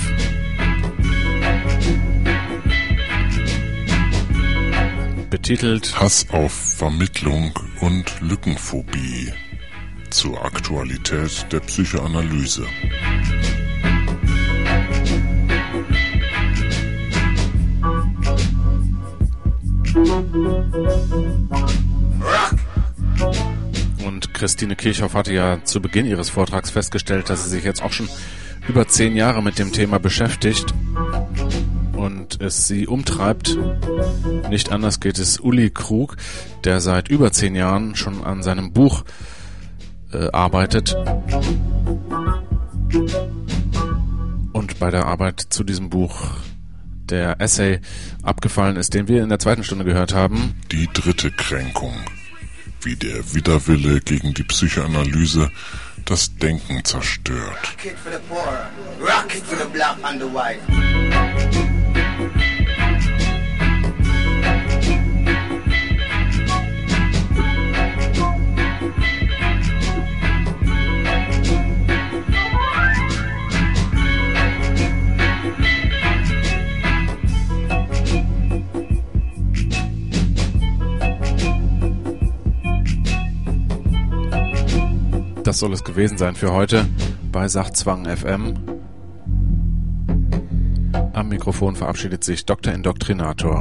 [SPEAKER 3] Betitelt
[SPEAKER 4] Hass auf Vermittlung und Lückenphobie zur Aktualität der Psychoanalyse.
[SPEAKER 3] Und Christine Kirchhoff hatte ja zu Beginn ihres Vortrags festgestellt, dass sie sich jetzt auch schon über zehn Jahre mit dem Thema beschäftigt und es sie umtreibt. Nicht anders geht es Uli Krug, der seit über zehn Jahren schon an seinem Buch äh, arbeitet und bei der Arbeit zu diesem Buch der Essay abgefallen ist, den wir in der zweiten Stunde gehört haben.
[SPEAKER 4] Die dritte Kränkung, wie der Widerwille gegen die Psychoanalyse das Denken zerstört.
[SPEAKER 9] Rocket for the poor, rocket for the black and the white.
[SPEAKER 3] Das soll es gewesen sein für heute bei Sachzwang F M. Am Mikrofon verabschiedet sich Doktor Indoktrinator.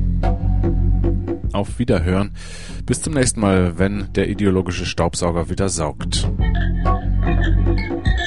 [SPEAKER 3] Auf Wiederhören. Bis zum nächsten Mal, wenn der ideologische Staubsauger wieder saugt.